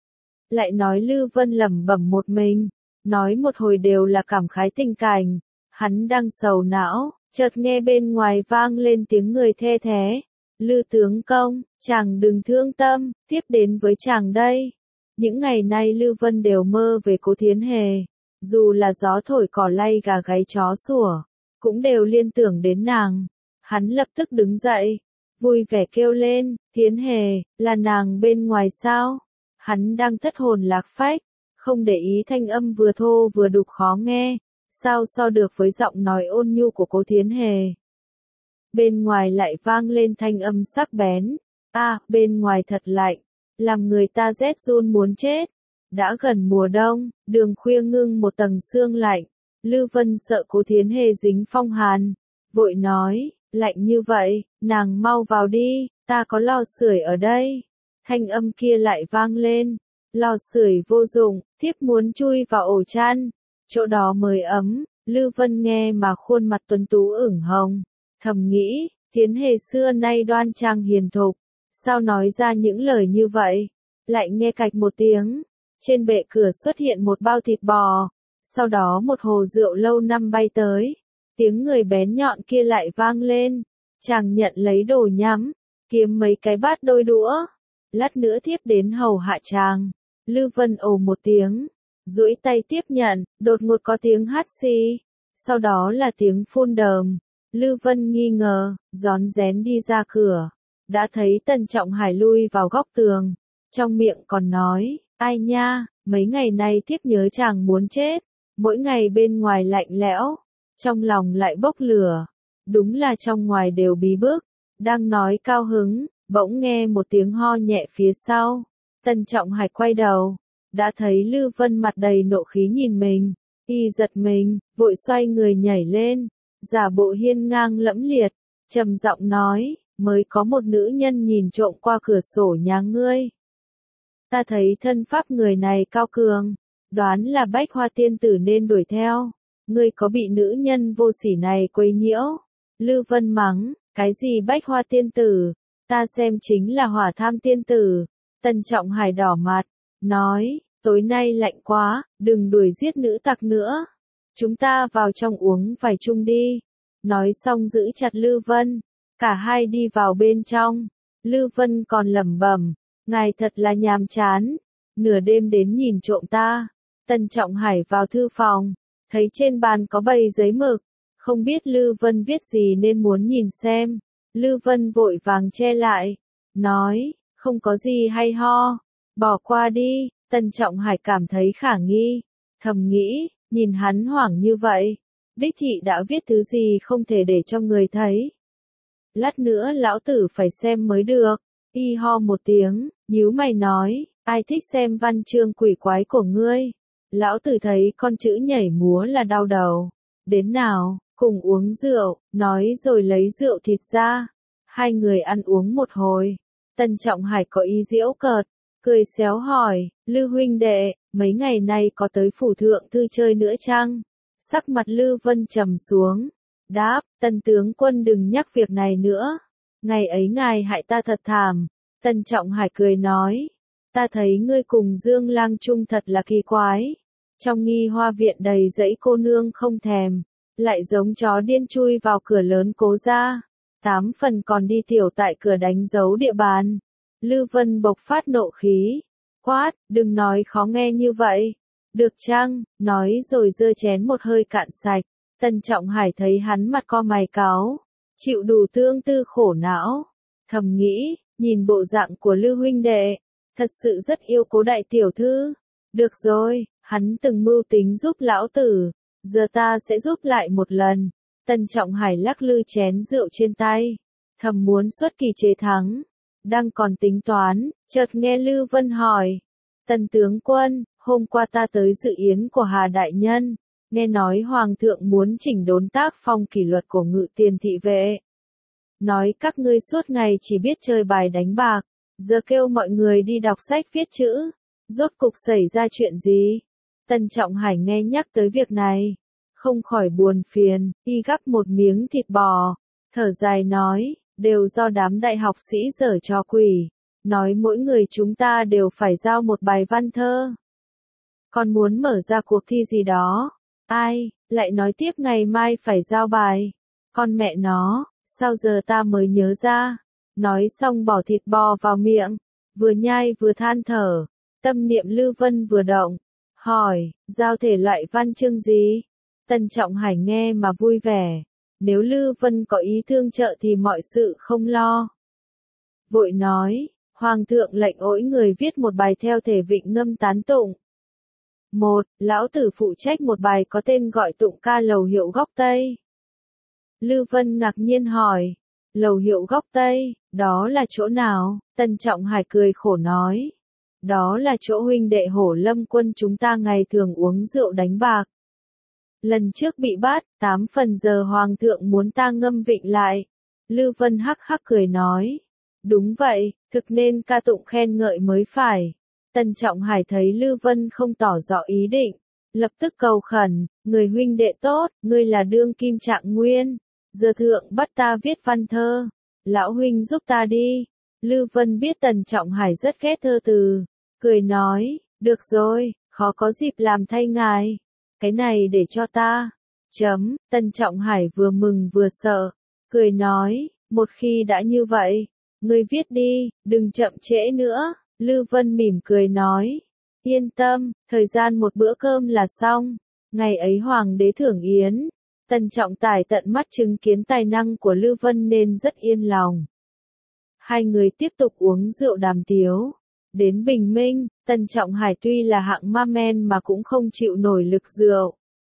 Lại nói Lư Vân lẩm bẩm một mình. Nói một hồi đều là cảm khái tình cảnh. Hắn đang sầu não, chợt nghe bên ngoài vang lên tiếng người the thé. Lư tướng công, chàng đừng thương tâm, tiếp đến với chàng đây. Những ngày nay Lư Vân đều mơ về Cố Thiến Hề. Dù là gió thổi cỏ lay gà gáy chó sủa, cũng đều liên tưởng đến nàng. Hắn lập tức đứng dậy, vui vẻ kêu lên, Thiến Hề, là nàng bên ngoài sao? Hắn đang thất hồn lạc phách, không để ý thanh âm vừa thô vừa đục khó nghe. Sao so được với giọng nói ôn nhu của Cố Thiến Hề. Bên ngoài lại vang lên thanh âm sắc bén. À, bên ngoài thật lạnh, làm người ta rét run muốn chết. Đã gần mùa đông, đường khuya ngưng một tầng sương lạnh. Lư Vân sợ Cố Thiến Hề dính phong hàn. Vội nói, lạnh như vậy, nàng mau vào đi, ta có lò sưởi ở đây. Thanh âm kia lại vang lên. Lò sưởi vô dụng, thiếp muốn chui vào ổ chăn. Chỗ đó mới ấm. Lư Vân nghe mà khuôn mặt tuấn tú ửng hồng. Thầm nghĩ, Thiến Hề xưa nay đoan trang hiền thục. Sao nói ra những lời như vậy? Lại nghe cạch một tiếng. Trên bệ cửa xuất hiện một bao thịt bò. Sau đó một hồ rượu lâu năm bay tới. Tiếng người bén nhọn kia lại vang lên. Chàng nhận lấy đồ nhắm. Kiếm mấy cái bát đôi đũa. Lát nữa thiếp đến hầu hạ chàng. Lư Vân ồ một tiếng. Duỗi tay tiếp nhận. Đột ngột có tiếng hắt xì. Sau đó là tiếng phun đờm. Lư Vân nghi ngờ. Rón rén đi ra cửa. Đã thấy Tần Trọng Hải lui vào góc tường. Trong miệng còn nói. Ai nha, mấy ngày nay thiếp nhớ chàng muốn chết. Mỗi ngày bên ngoài lạnh lẽo. Trong lòng lại bốc lửa. Đúng là trong ngoài đều bí bức. Đang nói cao hứng, bỗng nghe một tiếng ho nhẹ phía sau. Tần Trọng Hải quay đầu. Đã thấy Lư Vân mặt đầy nộ khí nhìn mình. Y giật mình, vội xoay người nhảy lên. Giả bộ hiên ngang lẫm liệt. Trầm giọng nói, mới có một nữ nhân nhìn trộm qua cửa sổ nhà ngươi. Ta thấy thân pháp người này cao cường. Đoán là Bách Hoa tiên tử nên đuổi theo. Ngươi có bị nữ nhân vô sỉ này quấy nhiễu? Lư Vân mắng, cái gì Bách Hoa tiên tử? Ta xem chính là Hỏa Tham tiên tử. Tần Trọng Hải đỏ mặt, nói, tối nay lạnh quá, đừng đuổi giết nữ tặc nữa. Chúng ta vào trong uống vài chung đi. Nói xong giữ chặt Lư Vân. Cả hai đi vào bên trong. Lư Vân còn lẩm bẩm, ngài thật là nhàm chán. Nửa đêm đến nhìn trộm ta. Tần Trọng Hải vào thư phòng. Thấy trên bàn có bầy giấy mực. Không biết Lư Vân viết gì nên muốn nhìn xem. Lư Vân vội vàng che lại. Nói, không có gì hay ho. Bỏ qua đi. Tần Trọng Hải cảm thấy khả nghi. Thầm nghĩ, nhìn hắn hoảng như vậy. Đích thị đã viết thứ gì không thể để cho người thấy. Lát nữa lão tử phải xem mới được. Y ho một tiếng, nhíu mày nói, ai thích xem văn chương quỷ quái của ngươi? Lão tử thấy con chữ nhảy múa là đau đầu. Đến nào, cùng uống rượu, nói rồi lấy rượu thịt ra. Hai người ăn uống một hồi. Tần Trọng Hải có ý giễu cợt, cười xéo hỏi, Lư huynh đệ, mấy ngày nay có tới phủ thượng thư chơi nữa chăng? Sắc mặt Lư Vân trầm xuống. Đáp, Tần tướng quân đừng nhắc việc này nữa. Ngày ấy ngài hại ta thật thảm. Tần Trọng Hải cười nói. Ta thấy ngươi cùng Dương Lang chung thật là kỳ quái. Trong Nghi Hoa viện đầy dãy cô nương không thèm. Lại giống chó điên chui vào cửa lớn cố ra. Tám phần còn đi tiểu tại cửa đánh dấu địa bàn. Lư Vân bộc phát nộ khí. Quát, đừng nói khó nghe như vậy. Được chăng, nói rồi giơ chén một hơi cạn sạch. Tần Trọng Hải thấy hắn mặt co mày cáu. Chịu đủ tương tư khổ não. Thầm nghĩ, nhìn bộ dạng của Lư huynh đệ. Thật sự rất yêu cố đại tiểu thư. Được rồi, hắn từng mưu tính giúp lão tử. Giờ ta sẽ giúp lại một lần. Tần Trọng Hải lắc lư chén rượu trên tay. Thầm muốn xuất kỳ chế thắng. Đang còn tính toán, chợt nghe Lư Vân hỏi. Tần tướng quân, hôm qua ta tới dự yến của Hà Đại Nhân. Nghe nói Hoàng thượng muốn chỉnh đốn tác phong kỷ luật của ngự tiền thị vệ. Nói các ngươi suốt ngày chỉ biết chơi bài đánh bạc. Giờ kêu mọi người đi đọc sách viết chữ. Rốt cục xảy ra chuyện gì? Tần Trọng Hải nghe nhắc tới việc này. Không khỏi buồn phiền, y gắp một miếng thịt bò. Thở dài nói, đều do đám đại học sĩ dở trò quỷ. Nói mỗi người chúng ta đều phải giao một bài văn thơ. Còn muốn mở ra cuộc thi gì đó. Ai, lại nói tiếp ngày mai phải giao bài. Con mẹ nó, sao giờ ta mới nhớ ra. Nói xong bỏ thịt bò vào miệng. Vừa nhai vừa than thở. Tâm niệm Lư Vân vừa động. Hỏi, giao thể loại văn chương gì? Tần Trọng Hải nghe mà vui vẻ. Nếu Lư Vân có ý thương trợ thì mọi sự không lo. Vội nói, Hoàng thượng lệnh ỗi người viết một bài theo thể vịnh ngâm tán tụng. Một, lão tử phụ trách một bài có tên gọi tụng ca lầu hiệu góc Tây. Lư Vân ngạc nhiên hỏi, lầu hiệu góc Tây, đó là chỗ nào? Tần Trọng Hải cười khổ nói, đó là chỗ huynh đệ Hổ Lâm quân chúng ta ngày thường uống rượu đánh bạc. Lần trước bị bắt, tám phần giờ Hoàng thượng muốn ta ngâm vịnh lại. Lư Vân hắc hắc cười nói, Đúng vậy, thực nên ca tụng khen ngợi mới phải. Tần Trọng Hải thấy Lư Vân không tỏ rõ ý định, lập tức cầu khẩn, người huynh đệ tốt, ngươi là đương kim Trạng Nguyên, giờ thượng bắt ta viết văn thơ, lão huynh giúp ta đi. Lư Vân biết Tần Trọng Hải rất ghét thơ từ, cười nói, được rồi, khó có dịp làm thay ngài, cái này để cho ta. Chấm, Tần Trọng Hải vừa mừng vừa sợ, cười nói, một khi đã như vậy, ngươi viết đi, đừng chậm trễ nữa. Lư Vân mỉm cười nói, yên tâm, thời gian một bữa cơm là xong. Ngày ấy hoàng đế thưởng yến, Tần Trọng Tài tận mắt chứng kiến tài năng của Lư Vân nên rất yên lòng. Hai người tiếp tục uống rượu đàm tiếu. Đến bình minh, Tần Trọng Hải tuy là hạng ma men mà cũng không chịu nổi lực rượu.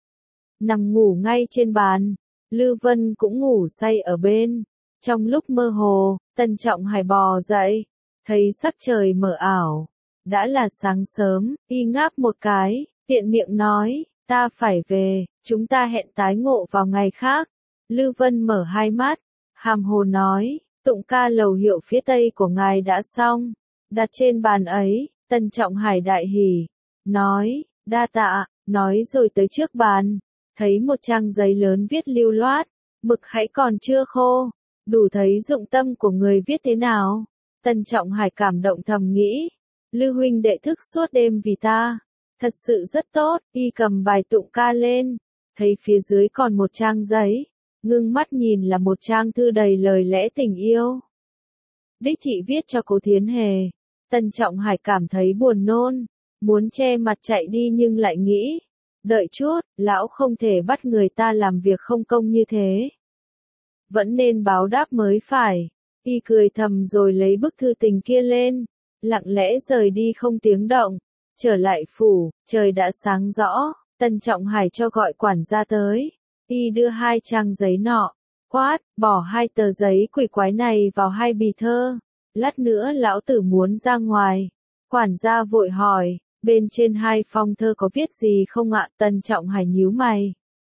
Nằm ngủ ngay trên bàn, Lư Vân cũng ngủ say ở bên. Trong lúc mơ hồ, Tần Trọng Hải bò dậy, thấy sắc trời mờ ảo. Đã là sáng sớm, y ngáp một cái, tiện miệng nói, ta phải về, chúng ta hẹn tái ngộ vào ngày khác. Lư Vân mở hai mắt, hàm hồ nói, tụng ca lầu hiệu phía tây của ngài đã xong. Đặt trên bàn ấy, Tần Trọng Hải đại hỉ, nói, đa tạ, nói rồi tới trước bàn, thấy một trang giấy lớn viết lưu loát, mực hãy còn chưa khô, đủ thấy dụng tâm của người viết thế nào. Tần Trọng Hải cảm động thầm nghĩ, Lư huynh đệ thức suốt đêm vì ta, thật sự rất tốt. Y cầm bài tụng ca lên, thấy phía dưới còn một trang giấy, ngưng mắt nhìn là một trang thư đầy lời lẽ tình yêu. Đích thị viết cho Cố Thiến Hề. Tần Trọng Hải cảm thấy buồn nôn, muốn che mặt chạy đi nhưng lại nghĩ, đợi chút, lão không thể bắt người ta làm việc không công như thế. Vẫn nên báo đáp mới phải. Y cười thầm rồi lấy bức thư tình kia lên, lặng lẽ rời đi không tiếng động. Trở lại phủ, trời đã sáng rõ, Tần Trọng Hải cho gọi quản gia tới. Y đưa hai trang giấy nọ, quát, bỏ hai tờ giấy quỷ quái này vào hai bì thơ. Lát nữa lão tử muốn ra ngoài. Quản gia vội hỏi, bên trên hai phong thơ có viết gì không ạ? Tần Trọng Hải nhíu mày.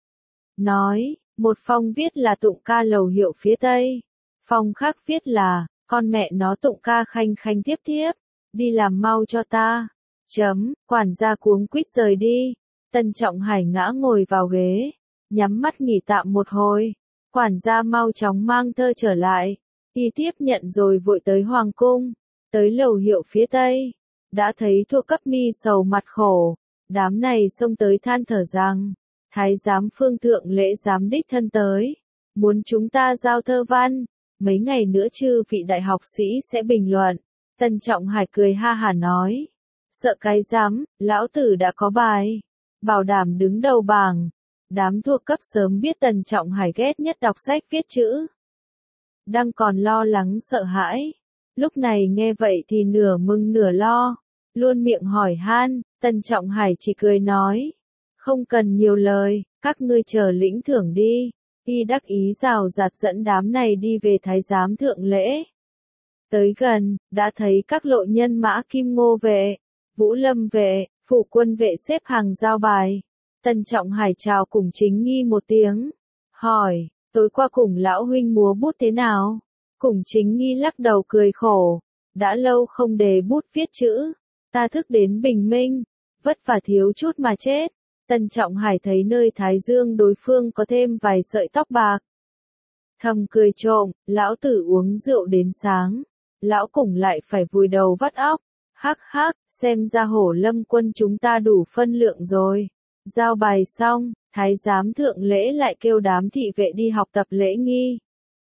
Nói, một phong viết là tụng ca lầu hiệu phía tây. Phong khác viết là, con mẹ nó tụng ca khanh khanh tiếp tiếp. Đi làm mau cho ta. Chấm, quản gia cuống quýt rời đi. Tần Trọng Hải ngã ngồi vào ghế, nhắm mắt nghỉ tạm một hồi. Quản gia mau chóng mang thơ trở lại. Y tiếp nhận rồi vội tới Hoàng Cung, tới lầu hiệu phía tây. Đã thấy Thuộc Cấp Mi sầu mặt khổ, đám này xông tới than thở rằng, Thái giám Phương Thượng Lễ giám đích thân tới, muốn chúng ta giao thơ văn, mấy ngày nữa chư vị đại học sĩ sẽ bình luận. Tần Trọng Hải cười ha hả nói, sợ cái dám, lão tử đã có bài, bảo đảm đứng đầu bảng. Đám thuộc cấp sớm biết Tần Trọng Hải ghét nhất đọc sách viết chữ, đang còn lo lắng sợ hãi, lúc này nghe vậy thì nửa mừng nửa lo, luôn miệng hỏi han. Tần Trọng Hải chỉ cười nói, không cần nhiều lời, các ngươi chờ lĩnh thưởng đi. Y đắc ý rào rạt dẫn đám này đi về Thái giám Thượng Lễ. Tới gần, đã thấy các lộ nhân mã Kim Ngô vệ, Vũ Lâm vệ, Phủ Quân vệ xếp hàng giao bài. Tần Trọng Hải chào cùng Chính Nghi một tiếng, hỏi, tối qua cùng lão huynh múa bút thế nào? Cùng Chính Nghi lắc đầu cười khổ, đã lâu không đề bút viết chữ, ta thức đến bình minh, vất vả thiếu chút mà chết. Tần Trọng Hải thấy nơi thái dương đối phương có thêm vài sợi tóc bạc, thầm cười trộm, lão tử uống rượu đến sáng, lão cùng lại phải vùi đầu vắt óc, hắc hắc, xem ra Hổ Lâm quân chúng ta đủ phân lượng rồi. Giao bài xong, Thái giám Thượng Lễ lại kêu đám thị vệ đi học tập lễ nghi.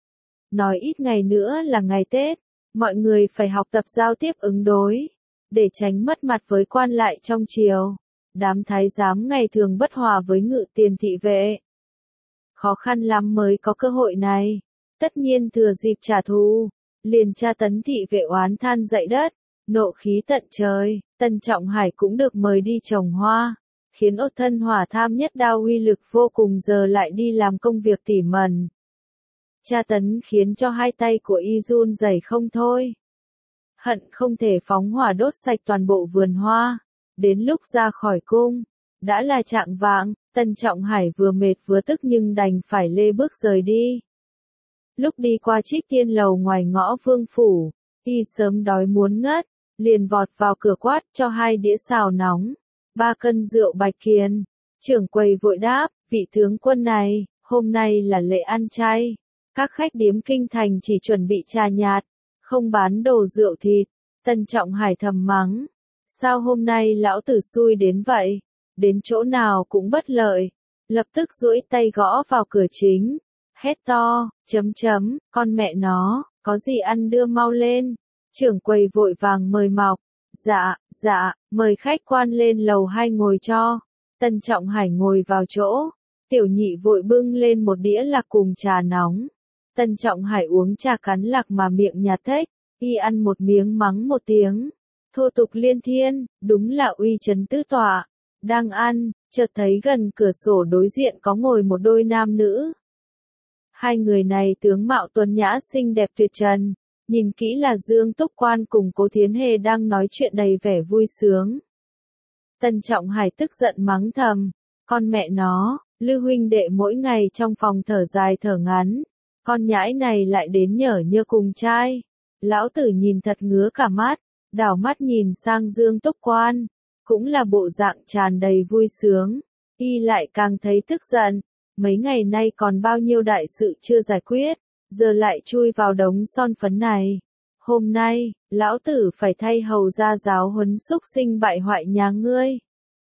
Nói ít ngày nữa là ngày Tết, mọi người phải học tập giao tiếp ứng đối, để tránh mất mặt với quan lại trong triều. Đám thái giám ngày thường bất hòa với ngự tiền thị vệ, khó khăn lắm mới có cơ hội này. Tất nhiên thừa dịp trả thù, liền tra tấn thị vệ oán than dậy đất, nộ khí tận trời. Tần Trọng Hải cũng được mời đi trồng hoa, khiến ốt thân hỏa tham nhất đao uy lực vô cùng giờ lại đi làm công việc tỉ mẩn. Tra tấn khiến cho hai tay của y run rẩy không thôi. Hận không thể phóng hỏa đốt sạch toàn bộ vườn hoa. Đến lúc ra khỏi cung, đã là chạng vạng. Tần Trọng Hải vừa mệt vừa tức nhưng đành phải lê bước rời đi. Lúc đi qua Trích Tiên lầu ngoài ngõ Vương phủ, Y sớm đói muốn ngất, liền vọt vào cửa quát cho hai đĩa xào nóng, ba cân rượu bạch kiền. Trưởng quầy vội đáp, vị tướng quân này, hôm nay là lễ ăn chay. Các khách điếm kinh thành chỉ chuẩn bị trà nhạt, không bán đồ rượu thịt. Tân Trọng Hải thầm mắng. Sao hôm nay lão tử xui đến vậy? Đến chỗ nào cũng bất lợi. Lập tức duỗi tay gõ vào cửa chính. Hét to, chấm chấm, con mẹ nó, có gì ăn đưa mau lên. Trưởng quầy vội vàng mời mọc. Dạ, dạ, mời khách quan lên lầu hai ngồi cho. Tân Trọng Hải ngồi vào chỗ. Tiểu nhị vội bưng lên một đĩa lạc cùng trà nóng. Tân Trọng Hải uống trà cắn lạc mà miệng nhạt thếch. Y ăn một miếng mắng một tiếng. Thô tục liên thiên, đúng là uy chấn tứ tọa. Đang ăn, chợt thấy gần cửa sổ đối diện có ngồi một đôi nam nữ. Hai người này tướng mạo tuấn nhã xinh đẹp tuyệt trần. Nhìn kỹ là Dương Túc Quan cùng Cố Thiến Hề đang nói chuyện đầy vẻ vui sướng. Tân Trọng Hải tức giận mắng thầm. Con mẹ nó, Lư huynh đệ mỗi ngày trong phòng thở dài thở ngắn. Con nhãi này lại đến nhở nhơ cùng trai. Lão tử nhìn thật ngứa cả mắt, đảo mắt nhìn sang Dương Túc Quan, cũng là bộ dạng tràn đầy vui sướng, y lại càng thấy tức giận, mấy ngày nay còn bao nhiêu đại sự chưa giải quyết, giờ lại chui vào đống son phấn này. Hôm nay, lão tử phải thay hầu ra giáo huấn xúc sinh bại hoại nhà ngươi.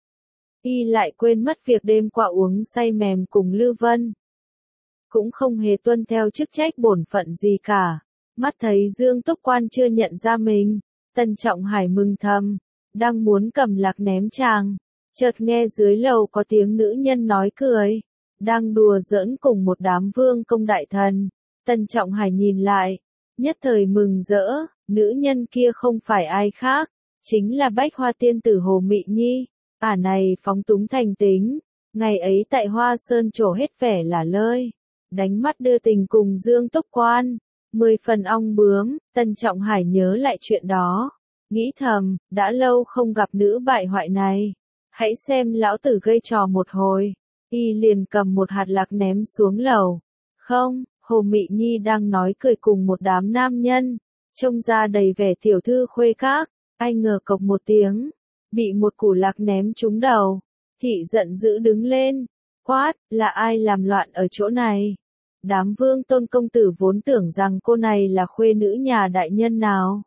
Y lại quên mất việc đêm qua uống say mềm cùng Lư Vân. Cũng không hề tuân theo chức trách bổn phận gì cả. Mắt thấy Dương Túc Quan chưa nhận ra mình, Tân Trọng Hải mừng thầm, đang muốn cầm lạc ném chàng, chợt nghe dưới lầu có tiếng nữ nhân nói cười, đang đùa giỡn cùng một đám vương công đại thần. Tân Trọng Hải nhìn lại, nhất thời mừng rỡ, nữ nhân kia không phải ai khác, chính là Bách Hoa tiên tử Hồ Mị Nhi, ả này phóng túng thành tính, ngày ấy tại Hoa Sơn trổ hết vẻ là lơi, đánh mắt đưa tình cùng Dương Túc Quan. Mười phần ong bướm, Tân Trọng Hải nhớ lại chuyện đó. Nghĩ thầm, đã lâu không gặp nữ bại hoại này. Hãy xem lão tử gây trò một hồi. Y liền cầm một hạt lạc ném xuống lầu. Không, Hồ Mị Nhi đang nói cười cùng một đám nam nhân. Trông ra đầy vẻ tiểu thư khuê các. Ai ngờ cộc một tiếng. Bị một củ lạc ném trúng đầu. Thị giận dữ đứng lên. Quát, là ai làm loạn ở chỗ này? Đám vương tôn công tử vốn tưởng rằng cô này là khuê nữ nhà đại nhân nào.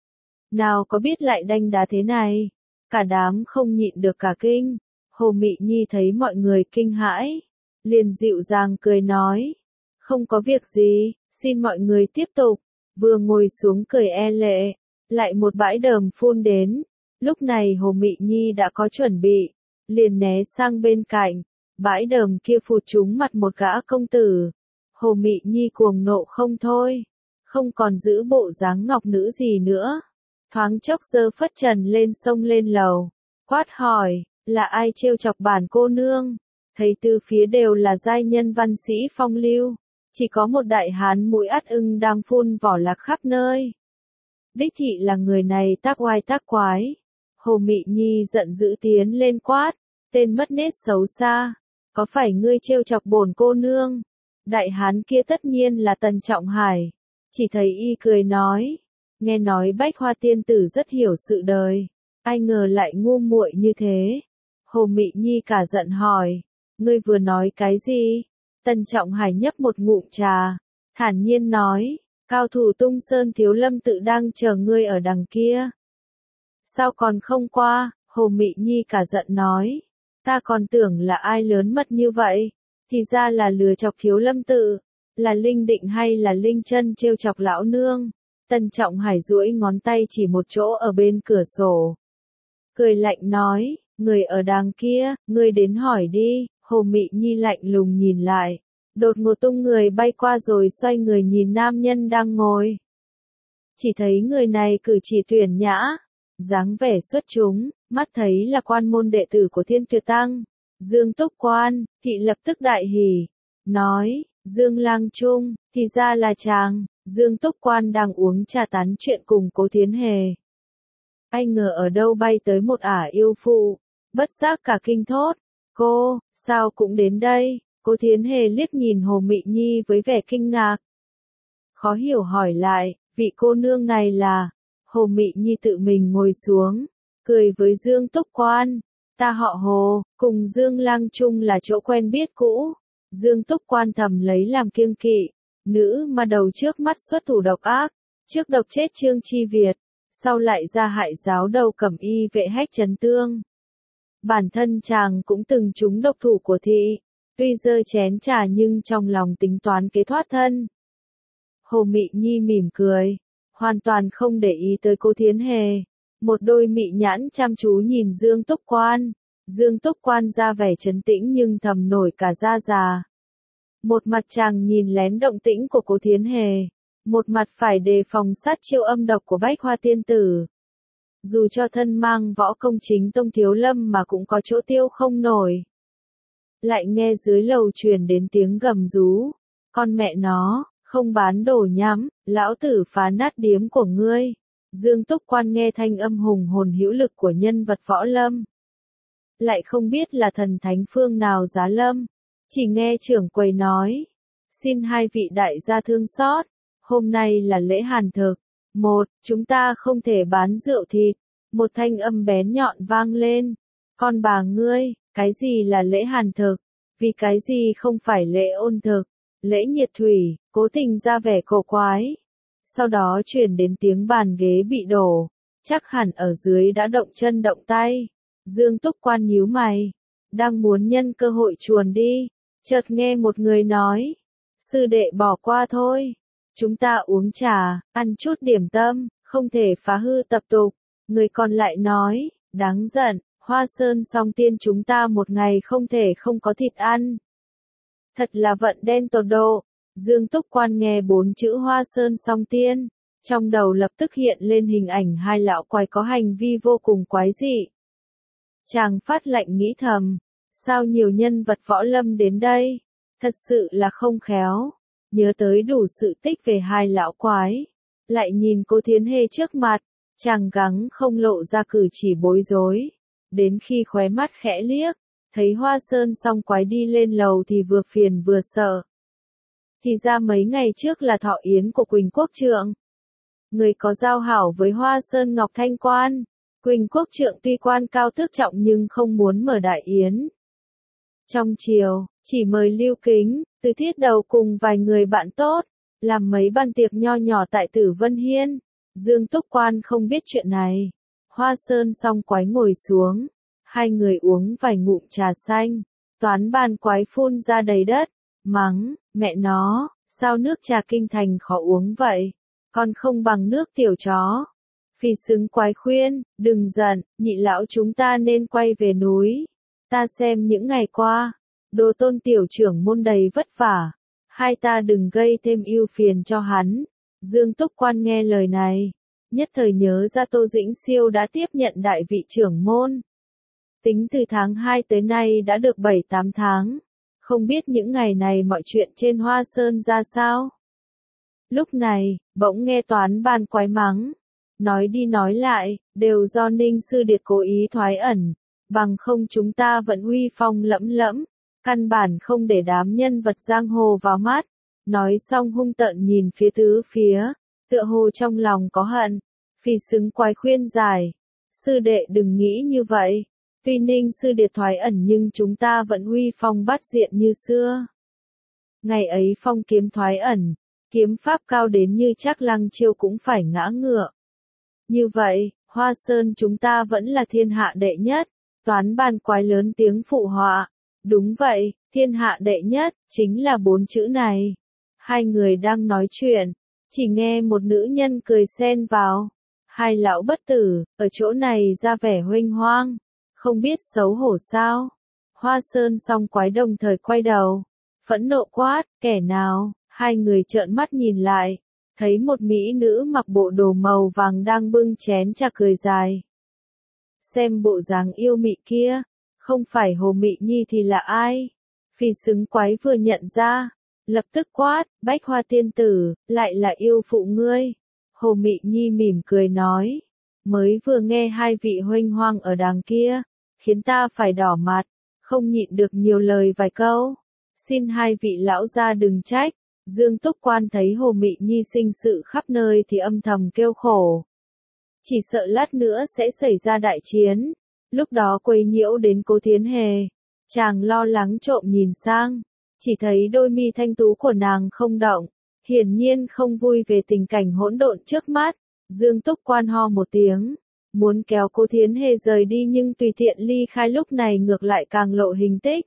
Nào có biết lại đanh đá thế này. Cả đám không nhịn được cả kinh. Hồ Mị Nhi thấy mọi người kinh hãi. Liền dịu dàng cười nói. Không có việc gì, xin mọi người tiếp tục. Vừa ngồi xuống cười e lệ. Lại một bãi đờm phun đến. Lúc này Hồ Mị Nhi đã có chuẩn bị. Liền né sang bên cạnh. Bãi đờm kia phụt trúng mặt một gã công tử. Hồ Mị Nhi cuồng nộ không thôi, không còn giữ bộ dáng ngọc nữ gì nữa. Thoáng chốc giơ phất trần lên sông lên lầu, quát hỏi, là ai trêu chọc bản cô nương? Thấy từ phía đều là giai nhân văn sĩ phong lưu, chỉ có một đại hán mũi át ưng đang phun vỏ lạc khắp nơi. Đích thị là người này tác oai tác quái. Hồ Mị Nhi giận dữ tiến lên quát, tên mất nết xấu xa, có phải ngươi trêu chọc bổn cô nương? Đại hán kia tất nhiên là Tân Trọng Hải. Chỉ thấy y cười nói. Nghe nói Bách Hoa tiên tử rất hiểu sự đời. Ai ngờ lại ngu muội như thế. Hồ Mị Nhi cả giận hỏi. Ngươi vừa nói cái gì? Tân Trọng Hải nhấp một ngụm trà. Thản nhiên nói. Cao thủ Tung Sơn Thiếu Lâm tự đang chờ ngươi ở đằng kia. Sao còn không qua? Hồ Mị Nhi cả giận nói. Ta còn tưởng là ai lớn mật như vậy. Thì ra là lừa chọc Thiếu Lâm tự, là Linh Định hay là Linh Chân trêu chọc lão nương. Tân Trọng Hải duỗi ngón tay chỉ một chỗ ở bên cửa sổ. Cười lạnh nói, người ở đằng kia, ngươi đến hỏi đi. Hồ Mị Nhi lạnh lùng nhìn lại, đột ngột tung người bay qua rồi xoay người nhìn nam nhân đang ngồi. Chỉ thấy người này cử chỉ tuyển nhã, dáng vẻ xuất chúng, mắt thấy là quan môn đệ tử của Thiên Tuyệt Tăng. Dương Túc Quan, thị lập tức đại hỉ, nói, Dương Lang Trung, thì ra là chàng. Dương Túc Quan đang uống trà tán chuyện cùng Cố Thiến Hề. Ai ngờ ở đâu bay tới một ả yêu phụ, bất giác cả kinh thốt, cô, sao cũng đến đây? Cố Thiến Hề liếc nhìn Hồ Mị Nhi với vẻ kinh ngạc. Khó hiểu hỏi lại, vị cô nương này là, Hồ Mị Nhi tự mình ngồi xuống, cười với Dương Túc Quan, ta họ Hồ, cùng Dương Lang chung là chỗ quen biết cũ. Dương Túc Quan thầm lấy làm kiêng kỵ, nữ mà đầu trước mắt xuất thủ độc ác, trước độc chết Trương Chi Việt, sau lại ra hại giáo đầu Cẩm Y vệ Hách Trấn Tương. Bản thân chàng cũng từng trúng độc thủ của thị, tuy giơ chén trà nhưng trong lòng tính toán kế thoát thân. Hồ Mị Nhi mỉm cười, hoàn toàn không để ý tới Cố Thiến Hề, một đôi mị nhãn chăm chú nhìn Dương Túc Quan. Dương Túc Quan ra vẻ trấn tĩnh nhưng thầm nổi cả da già. Một mặt chàng nhìn lén động tĩnh của Cố Thiến Hề, một mặt phải đề phòng sát chiêu âm độc của Bách Hoa Tiên Tử. Dù cho thân mang võ công chính tông thiếu lâm mà cũng có chỗ tiêu không nổi. Lại nghe dưới lầu truyền đến tiếng gầm rú, con mẹ nó, không bán đồ nhắm, lão tử phá nát điếm của ngươi. Dương Túc Quan nghe thanh âm hùng hồn hữu lực của nhân vật võ lâm. Lại không biết là thần thánh phương nào giá lâm, chỉ nghe trưởng quầy nói, xin hai vị đại gia thương xót, hôm nay là lễ hàn thực, một, chúng ta không thể bán rượu thịt, một thanh âm bén nhọn vang lên, con bà ngươi, cái gì là lễ hàn thực, vì cái gì không phải lễ ôn thực, lễ nhiệt thủy, Cố Tình ra vẻ cổ quái, sau đó truyền đến tiếng bàn ghế bị đổ, chắc hẳn ở dưới đã động chân động tay. Dương Túc Quan nhíu mày, đang muốn nhân cơ hội chuồn đi, chợt nghe một người nói, sư đệ bỏ qua thôi, chúng ta uống trà, ăn chút điểm tâm, không thể phá hư tập tục. Người còn lại nói, đáng giận, Hoa Sơn Song Tiên chúng ta một ngày không thể không có thịt ăn. Thật là vận đen tột độ. Dương Túc Quan nghe bốn chữ Hoa Sơn Song Tiên, trong đầu lập tức hiện lên hình ảnh hai lão quái có hành vi vô cùng quái dị. Chàng phát lạnh nghĩ thầm, sao nhiều nhân vật võ lâm đến đây, thật sự là không khéo. Nhớ tới đủ sự tích về hai lão quái, lại nhìn Cố Thiến Hề trước mặt, chàng gắng không lộ ra cử chỉ bối rối. Đến khi khóe mắt khẽ liếc, thấy Hoa Sơn Song Quái đi lên lầu thì vừa phiền vừa sợ. Thì ra mấy ngày trước là thọ yến của Quỳnh Quốc Trượng. Người có giao hảo với Hoa Sơn Ngọc Thanh Quan. Quỳnh Quốc Trượng tuy quan cao tước trọng nhưng không muốn mở đại yến. Trong chiều, chỉ mời Lưu Kính, Từ Thiết Đầu cùng vài người bạn tốt, làm mấy bàn tiệc nho nhỏ tại Tử Vân Hiên. Dương Túc Quan không biết chuyện này. Hoa Sơn Song Quái ngồi xuống, hai người uống vài ngụm trà xanh, toán bàn quái phun ra đầy đất, mắng, mẹ nó, sao nước trà kinh thành khó uống vậy, còn không bằng nước tiểu chó. Phì xứng quái khuyên, đừng giận, nhị lão chúng ta nên quay về núi. Ta xem những ngày qua, Đồ Tôn tiểu trưởng môn đầy vất vả, hai ta đừng gây thêm ưu phiền cho hắn. Dương Túc Quan nghe lời này, nhất thời nhớ ra Tô Dĩnh Siêu đã tiếp nhận đại vị trưởng môn. Tính từ tháng hai tới nay đã được bảy tám tháng, không biết những ngày này mọi chuyện trên Hoa Sơn ra sao. Lúc này, bỗng nghe toán ban quái mắng, nói đi nói lại, đều do Ninh Sư Điệt cố ý thoái ẩn, bằng không chúng ta vẫn uy phong lẫm lẫm, căn bản không để đám nhân vật giang hồ vào mắt. Nói xong hung tợn nhìn phía tứ phía, tựa hồ trong lòng có hận. Phì xứng quái khuyên giải, sư đệ đừng nghĩ như vậy, tuy Ninh Sư Điệt thoái ẩn nhưng chúng ta vẫn uy phong bát diện như xưa. Ngày ấy phong kiếm thoái ẩn, kiếm pháp cao đến như chắc Lăng Chiêu cũng phải ngã ngựa. Như vậy, Hoa Sơn chúng ta vẫn là thiên hạ đệ nhất. Toán ban quái lớn tiếng phụ họa, đúng vậy, thiên hạ đệ nhất, chính là bốn chữ này. Hai người đang nói chuyện, chỉ nghe một nữ nhân cười xen vào. Hai lão bất tử, ở chỗ này ra vẻ huênh hoang, không biết xấu hổ sao. Hoa Sơn Song Quái đồng thời quay đầu, phẫn nộ quát, kẻ nào. Hai người trợn mắt nhìn lại, thấy một mỹ nữ mặc bộ đồ màu vàng đang bưng chén trà cười dài. Xem bộ dáng yêu mị kia, không phải Hồ Mị Nhi thì là ai? Phì xứng quái vừa nhận ra, lập tức quát, Bách Hoa Tiên Tử, lại là yêu phụ ngươi. Hồ Mị Nhi mỉm cười nói, mới vừa nghe hai vị huênh hoang ở đàng kia, khiến ta phải đỏ mặt, không nhịn được nhiều lời vài câu. Xin hai vị lão gia đừng trách, Dương Túc Quan thấy Hồ Mị Nhi sinh sự khắp nơi thì âm thầm kêu khổ. Chỉ sợ lát nữa sẽ xảy ra đại chiến, lúc đó quấy nhiễu đến Cố Thiến Hề. Chàng lo lắng trộm nhìn sang, chỉ thấy đôi mi thanh tú của nàng không động, hiển nhiên không vui về tình cảnh hỗn độn trước mắt. Dương Túc Quan ho một tiếng, muốn kéo Cố Thiến Hề rời đi nhưng tùy tiện ly khai lúc này ngược lại càng lộ hình tích.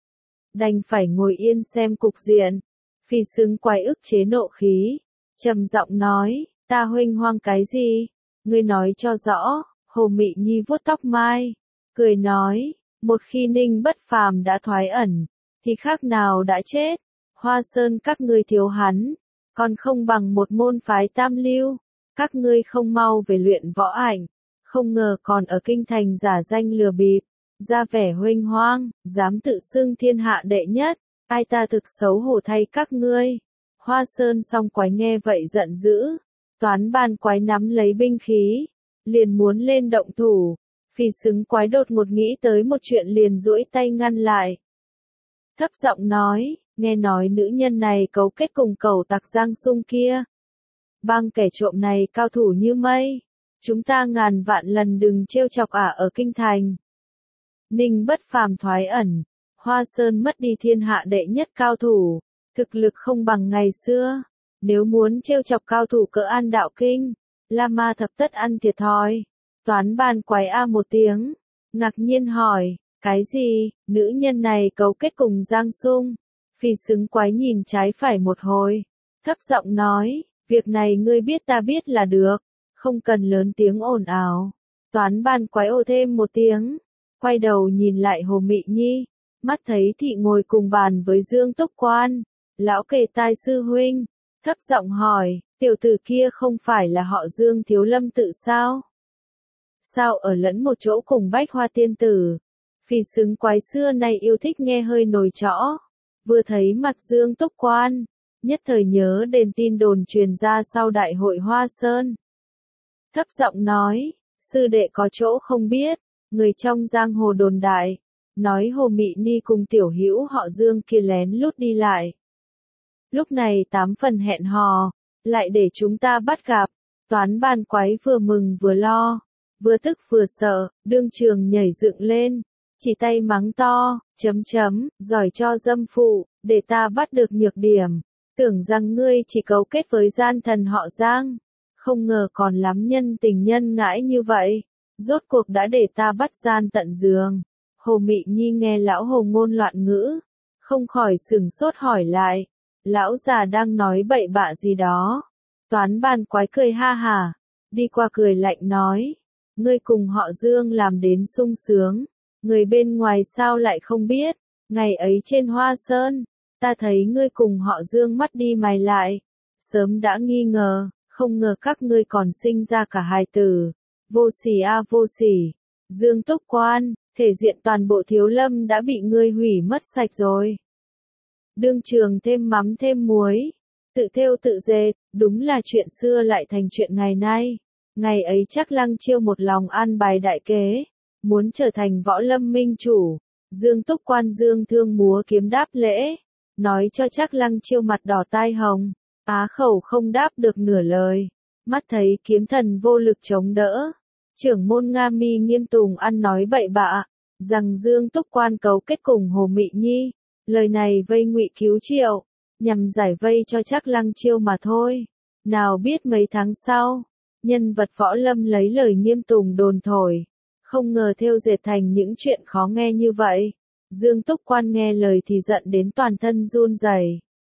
Đành phải ngồi yên xem cục diện. Phi Xứng Quái ức chế nộ khí, trầm giọng nói, ta huênh hoang cái gì? Ngươi nói cho rõ. Hồ Mị Nhi vuốt tóc mai, cười nói, một khi Ninh Bất Phàm đã thoái ẩn, thì khác nào đã chết. Hoa Sơn các ngươi thiếu hắn, còn không bằng một môn phái tam lưu. Các ngươi không mau về luyện võ ảnh, không ngờ còn ở kinh thành giả danh lừa bịp, ra vẻ huênh hoang, dám tự xưng thiên hạ đệ nhất. Ai ta thực xấu hổ thay các ngươi. Hoa Sơn song quái nghe vậy giận dữ. Toán Ban Quái nắm lấy binh khí, liền muốn lên động thủ. Phi Xứng Quái đột ngột nghĩ tới một chuyện liền duỗi tay ngăn lại. Thấp giọng nói, nghe nói nữ nhân này cấu kết cùng cẩu tặc Giang Sung kia. Bang kẻ trộm này cao thủ như mây. Chúng ta ngàn vạn lần đừng trêu chọc ả ở kinh thành. Ninh Bất Phàm thoái ẩn. Hoa Sơn mất đi thiên hạ đệ nhất cao thủ, thực lực không bằng ngày xưa. Nếu muốn trêu chọc cao thủ cỡ An Đạo Kinh, La Ma thập tất ăn thiệt thòi. Toán Ban Quái a một tiếng, ngạc nhiên hỏi, cái gì? Nữ nhân này cấu kết cùng Giang Sung. Phi Xứng Quái nhìn trái phải một hồi, thấp giọng nói, việc này ngươi biết ta biết là được, không cần lớn tiếng ồn ào. Toán Ban Quái ồ thêm một tiếng, quay đầu nhìn lại Hồ Mị Nhi. Mắt thấy thị ngồi cùng bàn với Dương Túc Quan, lão kề tai sư huynh, thấp giọng hỏi, tiểu tử kia không phải là họ Dương Thiếu Lâm tự sao? Sao ở lẫn một chỗ cùng Bách Hoa tiên tử? Phi Xứng Quái xưa nay yêu thích nghe hơi nồi trõ, vừa thấy mặt Dương Túc Quan, nhất thời nhớ đến tin đồn truyền ra sau đại hội Hoa Sơn. Thấp giọng nói, sư đệ có chỗ không biết, người trong giang hồ đồn đại. Nói Hồ Mị Ni cùng tiểu hữu họ Dương kia lén lút đi lại. Lúc này tám phần hẹn hò, lại để chúng ta bắt gặp. Toán Ban Quái vừa mừng vừa lo, vừa tức vừa sợ, đương trường nhảy dựng lên, chỉ tay mắng to, chấm chấm, giỏi cho dâm phụ, để ta bắt được nhược điểm. Tưởng rằng ngươi chỉ cấu kết với gian thần họ Giang, không ngờ còn lắm nhân tình nhân ngãi như vậy. Rốt cuộc đã để ta bắt gian tận giường. Hồ Mị Nhi nghe lão Hồ ngôn loạn ngữ, không khỏi sửng sốt hỏi lại, lão già đang nói bậy bạ gì đó. Toán Ban Quái cười ha hà, đi qua cười lạnh nói, ngươi cùng họ Dương làm đến sung sướng, người bên ngoài sao lại không biết, ngày ấy trên Hoa Sơn, ta thấy ngươi cùng họ Dương mắt đi mày lại, sớm đã nghi ngờ, không ngờ các ngươi còn sinh ra cả hài tử, vô sỉ a vô sỉ. Dương Túc Quan, thể diện toàn bộ Thiếu Lâm đã bị ngươi hủy mất sạch rồi. Đương trường thêm mắm thêm muối, tự thêu tự dệt, đúng là chuyện xưa lại thành chuyện ngày nay. Ngày ấy chắc Lăng Chiêu một lòng an bài đại kế, muốn trở thành võ lâm minh chủ. Dương Túc Quan dương thương múa kiếm đáp lễ, nói cho chắc Lăng Chiêu mặt đỏ tai hồng, á khẩu không đáp được nửa lời, mắt thấy kiếm thần vô lực chống đỡ. Trưởng môn Nga Mi Nghiêm Tùng ăn nói bậy bạ, rằng Dương Túc Quan cấu kết cùng Hồ Mị Nhi, lời này vây Ngụy Cứu Triệu, nhằm giải vây cho chắc Lăng Chiêu mà thôi. Nào biết mấy tháng sau, nhân vật võ lâm lấy lời Nghiêm Tùng đồn thổi, không ngờ thêu dệt thành những chuyện khó nghe như vậy. Dương Túc Quan nghe lời thì giận đến toàn thân run rẩy.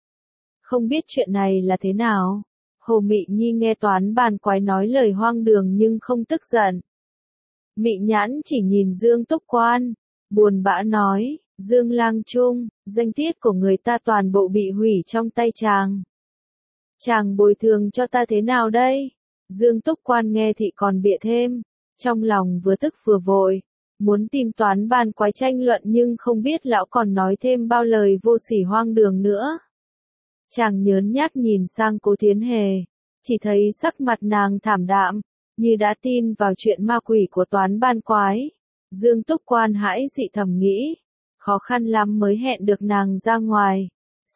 Không biết chuyện này là thế nào? Hồ Mị Nhi nghe Toán Ban Quái nói lời hoang đường nhưng không tức giận. Mị nhãn chỉ nhìn Dương Túc Quan, buồn bã nói, Dương Lang Trung, danh tiết của người ta toàn bộ bị hủy trong tay chàng. Chàng bồi thường cho ta thế nào đây? Dương Túc Quan nghe thì còn bịa thêm, trong lòng vừa tức vừa vội, muốn tìm Toán Ban Quái tranh luận nhưng không biết lão còn nói thêm bao lời vô sỉ hoang đường nữa. Chàng nhớn nhác nhìn sang Cố Thiến Hề, chỉ thấy sắc mặt nàng thảm đạm, như đã tin vào chuyện ma quỷ của Toán Ban Quái. Dương Túc Quan hãi dị thầm nghĩ, khó khăn lắm mới hẹn được nàng ra ngoài,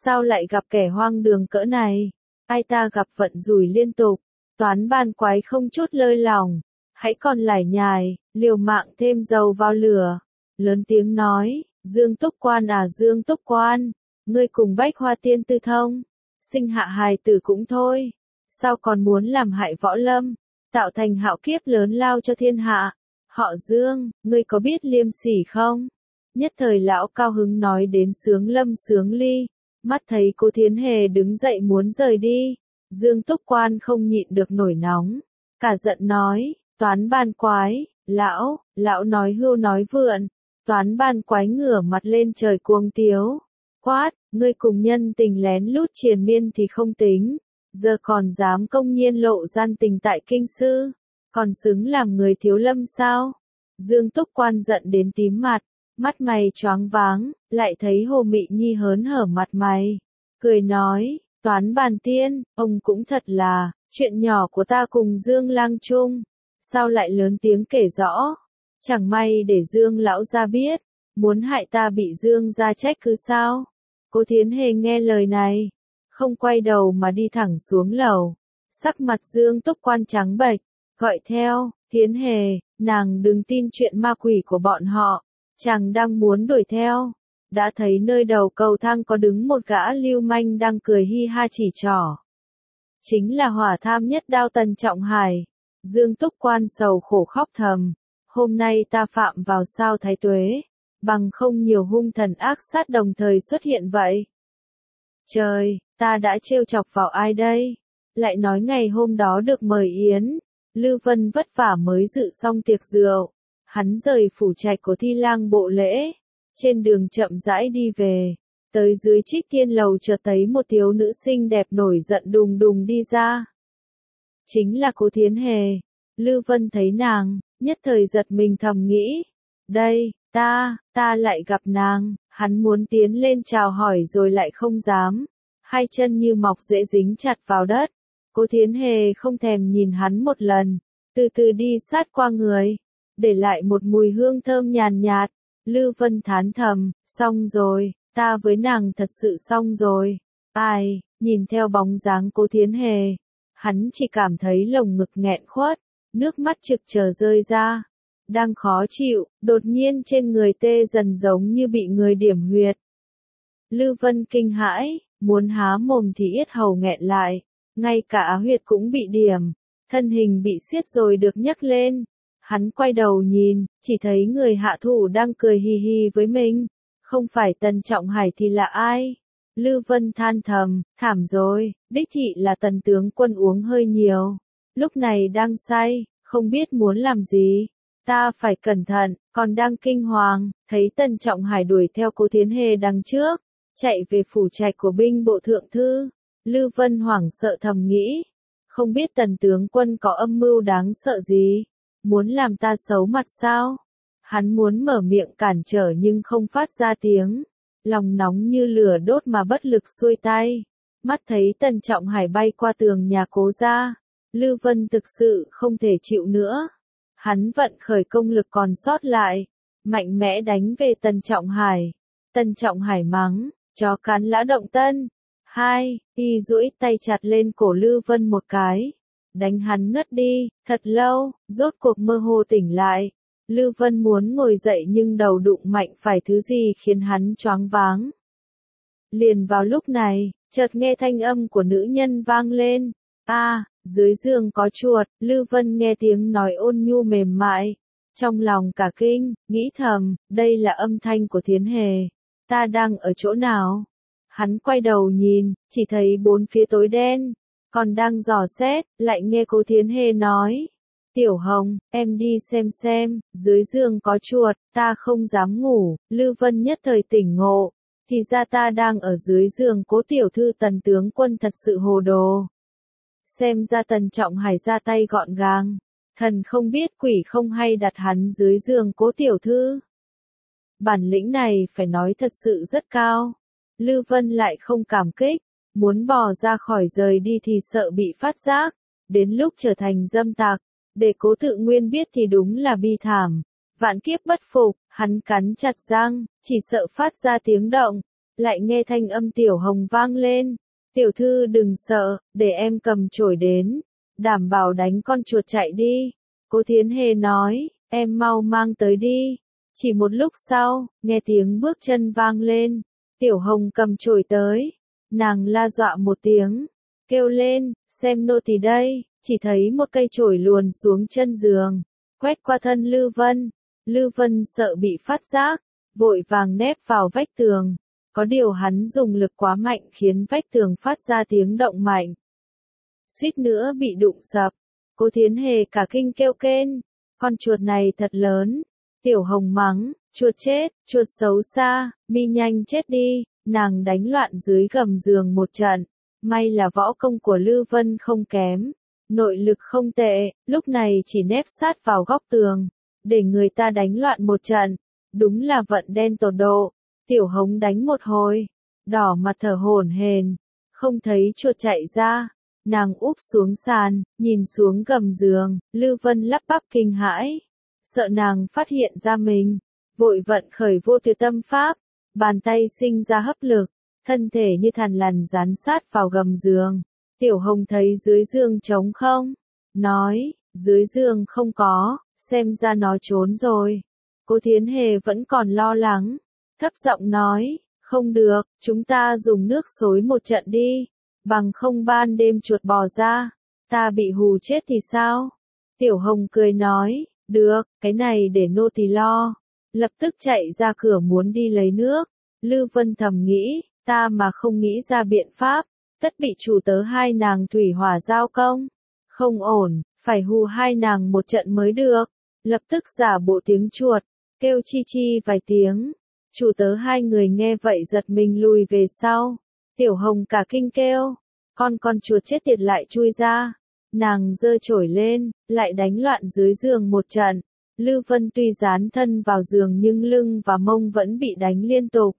Sao lại gặp kẻ hoang đường cỡ này? Ai ta gặp vận rủi liên tục. Toán ban quái không chút lơi lỏng. Hãy còn lải nhải, liều mạng thêm dầu vào lửa. Lớn tiếng nói, Dương Túc Quan à Dương Túc Quan, ngươi cùng Bách Hoa Tiên tư thông, sinh hạ hài tử cũng thôi, sao còn muốn làm hại võ lâm, tạo thành hạo kiếp lớn lao cho thiên hạ. Họ Dương, ngươi có biết liêm sỉ không? Nhất thời lão cao hứng nói đến Sướng Lâm Sướng Ly, mắt thấy cô Thiến Hề đứng dậy muốn rời đi, Dương Túc Quan không nhịn được nổi nóng, cả giận nói, toán ban quái, lão, lão nói hưu nói vượn. Toán ban quái ngửa mặt lên trời cuồng tiếu, quát, ngươi cùng nhân tình lén lút triền miên thì không tính, giờ còn dám công nhiên lộ gian tình tại kinh sư, còn xứng làm người thiếu lâm sao? Dương Túc Quan giận đến tím mặt, mắt mày choáng váng, lại thấy Hồ Mị Nhi hớn hở mặt mày, cười nói, toán bàn tiên, ông cũng thật là, chuyện nhỏ của ta cùng Dương Lang chung, sao lại lớn tiếng kể rõ? Chẳng may để Dương lão gia biết, muốn hại ta bị Dương gia trách cứ sao? Cô Thiến Hề nghe lời này, không quay đầu mà đi thẳng xuống lầu. Sắc mặt Dương Túc Quan trắng bệch, gọi theo, Thiến Hề, nàng đừng tin chuyện ma quỷ của bọn họ, chàng đang muốn đuổi theo. Đã thấy nơi đầu cầu thang có đứng một gã lưu manh đang cười hi ha chỉ trỏ. Chính là hỏa tham nhất đao Tần Trọng Hải. Dương Túc Quan sầu khổ khóc thầm. Hôm nay ta phạm vào sao thái tuế, bằng không nhiều hung thần ác sát đồng thời xuất hiện vậy. Trời, ta đã trêu chọc vào ai đây? Lại nói ngày hôm đó được mời yến, Lư Vân vất vả mới dự xong tiệc rượu. Hắn rời phủ trạch của Thi Lang bộ lễ, trên đường chậm rãi đi về, tới dưới Trích Tiên lầu chợt thấy một thiếu nữ xinh đẹp nổi giận đùng đùng đi ra. Chính là cô Thiến Hề. Lư Vân thấy nàng, nhất thời giật mình thầm nghĩ, đây, ta, ta lại gặp nàng, hắn muốn tiến lên chào hỏi rồi lại không dám, hai chân như mọc rễ dính chặt vào đất. Cô Thiến Hề không thèm nhìn hắn một lần, từ từ đi sát qua người, để lại một mùi hương thơm nhàn nhạt. Lư Vân thán thầm, xong rồi, ta với nàng thật sự xong rồi. Ai, nhìn theo bóng dáng cô Thiến Hề, hắn chỉ cảm thấy lồng ngực nghẹn khuất, nước mắt trực chờ rơi ra. Đang khó chịu, đột nhiên trên người tê dần giống như bị người điểm huyệt. Lư Vân kinh hãi, muốn há mồm thì yết hầu nghẹn lại, ngay cả á huyệt cũng bị điểm, thân hình bị siết rồi được nhấc lên. Hắn quay đầu nhìn, chỉ thấy người hạ thủ đang cười hì hì với mình, không phải Tần Trọng Hải thì là ai? Lư Vân than thầm, thảm rồi, đích thị là Tần tướng quân uống hơi nhiều, lúc này đang say, không biết muốn làm gì. Ta phải cẩn thận, còn đang kinh hoàng, thấy Tần Trọng Hải đuổi theo cô Thiến Hề đằng trước, chạy về phủ trạch của binh bộ thượng thư. Lư Vân hoảng sợ thầm nghĩ, không biết Tần tướng quân có âm mưu đáng sợ gì, muốn làm ta xấu mặt sao? Hắn muốn mở miệng cản trở nhưng không phát ra tiếng, lòng nóng như lửa đốt mà bất lực xuôi tay. Mắt thấy Tần Trọng Hải bay qua tường nhà Cố gia, Lư Vân thực sự không thể chịu nữa. Hắn vận khởi công lực còn sót lại, mạnh mẽ đánh về Tần Trọng Hải. Tần Trọng Hải mắng, chó cắn lã động tân. Hai, y duỗi tay chặt lên cổ Lư Vân một cái, đánh hắn ngất đi, thật lâu, rốt cuộc mơ hồ tỉnh lại. Lư Vân muốn ngồi dậy nhưng đầu đụng mạnh phải thứ gì khiến hắn choáng váng. Liền vào lúc này, chợt nghe thanh âm của nữ nhân vang lên. A, à, dưới giường có chuột. Lư Vân nghe tiếng nói ôn nhu mềm mại, trong lòng cả kinh, nghĩ thầm, đây là âm thanh của Thiến Hề. Ta đang ở chỗ nào? Hắn quay đầu nhìn, chỉ thấy bốn phía tối đen, còn đang dò xét, lại nghe cô Thiến Hề nói. Tiểu Hồng, em đi xem xem, dưới giường có chuột, ta không dám ngủ. Lư Vân nhất thời tỉnh ngộ, thì ra ta đang ở dưới giường Cố tiểu thư. Tần tướng quân thật sự hồ đồ. Xem ra Tần Trọng Hải ra tay gọn gàng, thần không biết quỷ không hay đặt hắn dưới giường Cố tiểu thư. Bản lĩnh này phải nói thật sự rất cao. Lư Vân lại không cảm kích, muốn bỏ ra khỏi rời đi thì sợ bị phát giác, đến lúc trở thành dâm tặc, để Cố Tự Nguyên biết thì đúng là bi thảm. Vạn kiếp bất phục, hắn cắn chặt răng, chỉ sợ phát ra tiếng động, lại nghe thanh âm Tiểu Hồng vang lên. Tiểu thư đừng sợ, để em cầm chổi đến, đảm bảo đánh con chuột chạy đi. Cố Thiến Hề nói, em mau mang tới đi. Chỉ một lúc sau, nghe tiếng bước chân vang lên, Tiểu Hồng cầm chổi tới, nàng la dọa một tiếng, kêu lên, xem nô tỳ đây, chỉ thấy một cây chổi luồn xuống chân giường, quét qua thân Lư Vân. Lư Vân sợ bị phát giác, vội vàng nép vào vách tường. Có điều hắn dùng lực quá mạnh khiến vách tường phát ra tiếng động mạnh. Suýt nữa bị đụng sập. Cố Thiến Hề cả kinh kêu kên. Con chuột này thật lớn. Tiểu Hồng mắng, chuột chết, chuột xấu xa, mi nhanh chết đi. Nàng đánh loạn dưới gầm giường một trận. May là võ công của Lư Vân không kém. Nội lực không tệ, lúc này chỉ nép sát vào góc tường. Để người ta đánh loạn một trận. Đúng là vận đen tột độ. Tiểu Hồng đánh một hồi, đỏ mặt thở hổn hển, không thấy chuột chạy ra, nàng úp xuống sàn, nhìn xuống gầm giường, Lư Vân lắp bắp kinh hãi, sợ nàng phát hiện ra mình, vội vận khởi vô tuyệt tâm pháp, bàn tay sinh ra hấp lực, thân thể như thằn lằn dán sát vào gầm giường. Tiểu Hồng thấy dưới giường trống không, nói, dưới giường không có, xem ra nó trốn rồi. Cố Thiến Hề vẫn còn lo lắng. Thấp giọng nói, không được, chúng ta dùng nước xối một trận đi, bằng không ban đêm chuột bò ra, ta bị hù chết thì sao? Tiểu Hồng cười nói, được, cái này để nô tỳ lo, lập tức chạy ra cửa muốn đi lấy nước. Lư Vân thầm nghĩ, ta mà không nghĩ ra biện pháp, tất bị chủ tớ hai nàng thủy hỏa giao công, không ổn, phải hù hai nàng một trận mới được, lập tức giả bộ tiếng chuột, kêu chi chi vài tiếng. Chủ tớ hai người nghe vậy giật mình lùi về sau. Tiểu Hồng cả kinh kêu. Con con chuột chết tiệt lại chui ra. Nàng giơ chổi lên, lại đánh loạn dưới giường một trận. Lư Vân tuy dán thân vào giường nhưng lưng và mông vẫn bị đánh liên tục.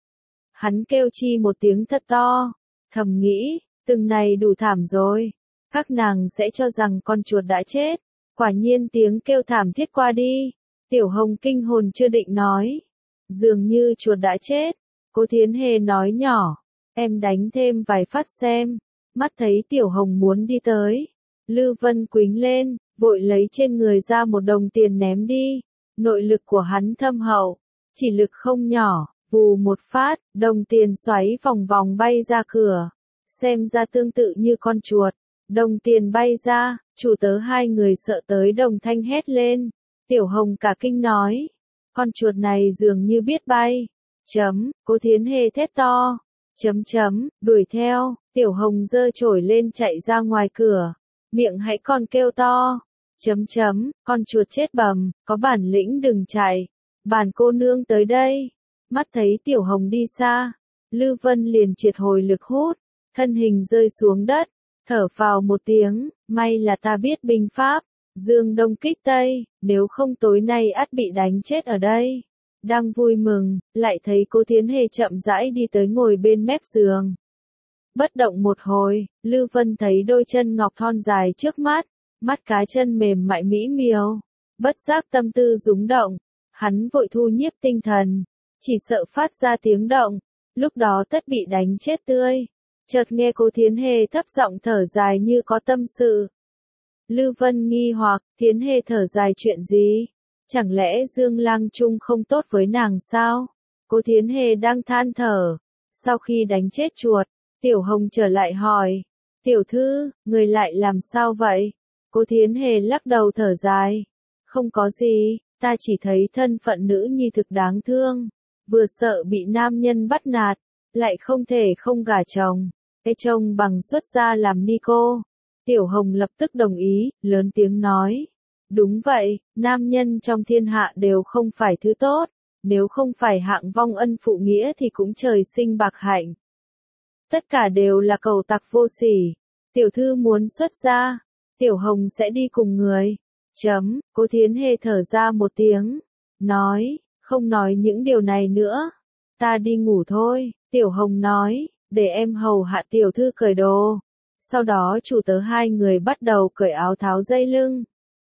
Hắn kêu chi một tiếng thật to. Thầm nghĩ, từng này đủ thảm rồi. Các nàng sẽ cho rằng con chuột đã chết. Quả nhiên tiếng kêu thảm thiết qua đi. Tiểu Hồng kinh hồn chưa định nói. Dường như chuột đã chết. Cố Thiến Hề nói nhỏ, em đánh thêm vài phát xem. Mắt thấy Tiểu Hồng muốn đi tới. Lư Vân quính lên, vội lấy trên người ra một đồng tiền ném đi. Nội lực của hắn thâm hậu, chỉ lực không nhỏ, vù một phát, đồng tiền xoáy vòng vòng bay ra cửa. Xem ra tương tự như con chuột. Đồng tiền bay ra, chủ tớ hai người sợ tới đồng thanh hét lên. Tiểu Hồng cả kinh nói. Con chuột này dường như biết bay. Chấm, Cố Thiến Hề thét to. Chấm chấm, đuổi theo, Tiểu Hồng giơ chổi lên chạy ra ngoài cửa. Miệng hãy còn kêu to. Chấm chấm, con chuột chết bầm, có bản lĩnh đừng chạy. Bản cô nương tới đây. Mắt thấy Tiểu Hồng đi xa. Lư Vân liền triệt hồi lực hút. Thân hình rơi xuống đất. Thở phào một tiếng, may là ta biết binh pháp. Dương Đông kích Tây, nếu không tối nay ắt bị đánh chết ở đây. Đang vui mừng, lại thấy Cố Thiến Hề chậm rãi đi tới ngồi bên mép giường. Bất động một hồi, Lư Vân thấy đôi chân ngọc thon dài trước mắt, mắt cá chân mềm mại mỹ miều. Bất giác tâm tư rúng động, hắn vội thu nhiếp tinh thần, chỉ sợ phát ra tiếng động, lúc đó tất bị đánh chết tươi. Chợt nghe Cố Thiến Hề thấp giọng thở dài như có tâm sự. Lư Vân nghi hoặc, Thiến Hề thở dài chuyện gì? Chẳng lẽ Dương Lang Trung không tốt với nàng sao? Cố Thiến Hề đang than thở. Sau khi đánh chết chuột, Tiểu Hồng trở lại hỏi. Tiểu thư, người lại làm sao vậy? Cố Thiến Hề lắc đầu thở dài. Không có gì, ta chỉ thấy thân phận nữ nhi thực đáng thương. Vừa sợ bị nam nhân bắt nạt, lại không thể không gả chồng. Cái chồng bằng xuất gia làm ni cô. Tiểu Hồng lập tức đồng ý, lớn tiếng nói. Đúng vậy, nam nhân trong thiên hạ đều không phải thứ tốt, nếu không phải hạng vong ân phụ nghĩa thì cũng trời sinh bạc hạnh. Tất cả đều là cầu tặc vô sỉ. Tiểu thư muốn xuất gia, Tiểu Hồng sẽ đi cùng người. Chấm, Cố Thiến Hề thở ra một tiếng, nói, không nói những điều này nữa. Ta đi ngủ thôi, Tiểu Hồng nói, để em hầu hạ tiểu thư cởi đồ. Sau đó chủ tớ hai người bắt đầu cởi áo tháo dây lưng.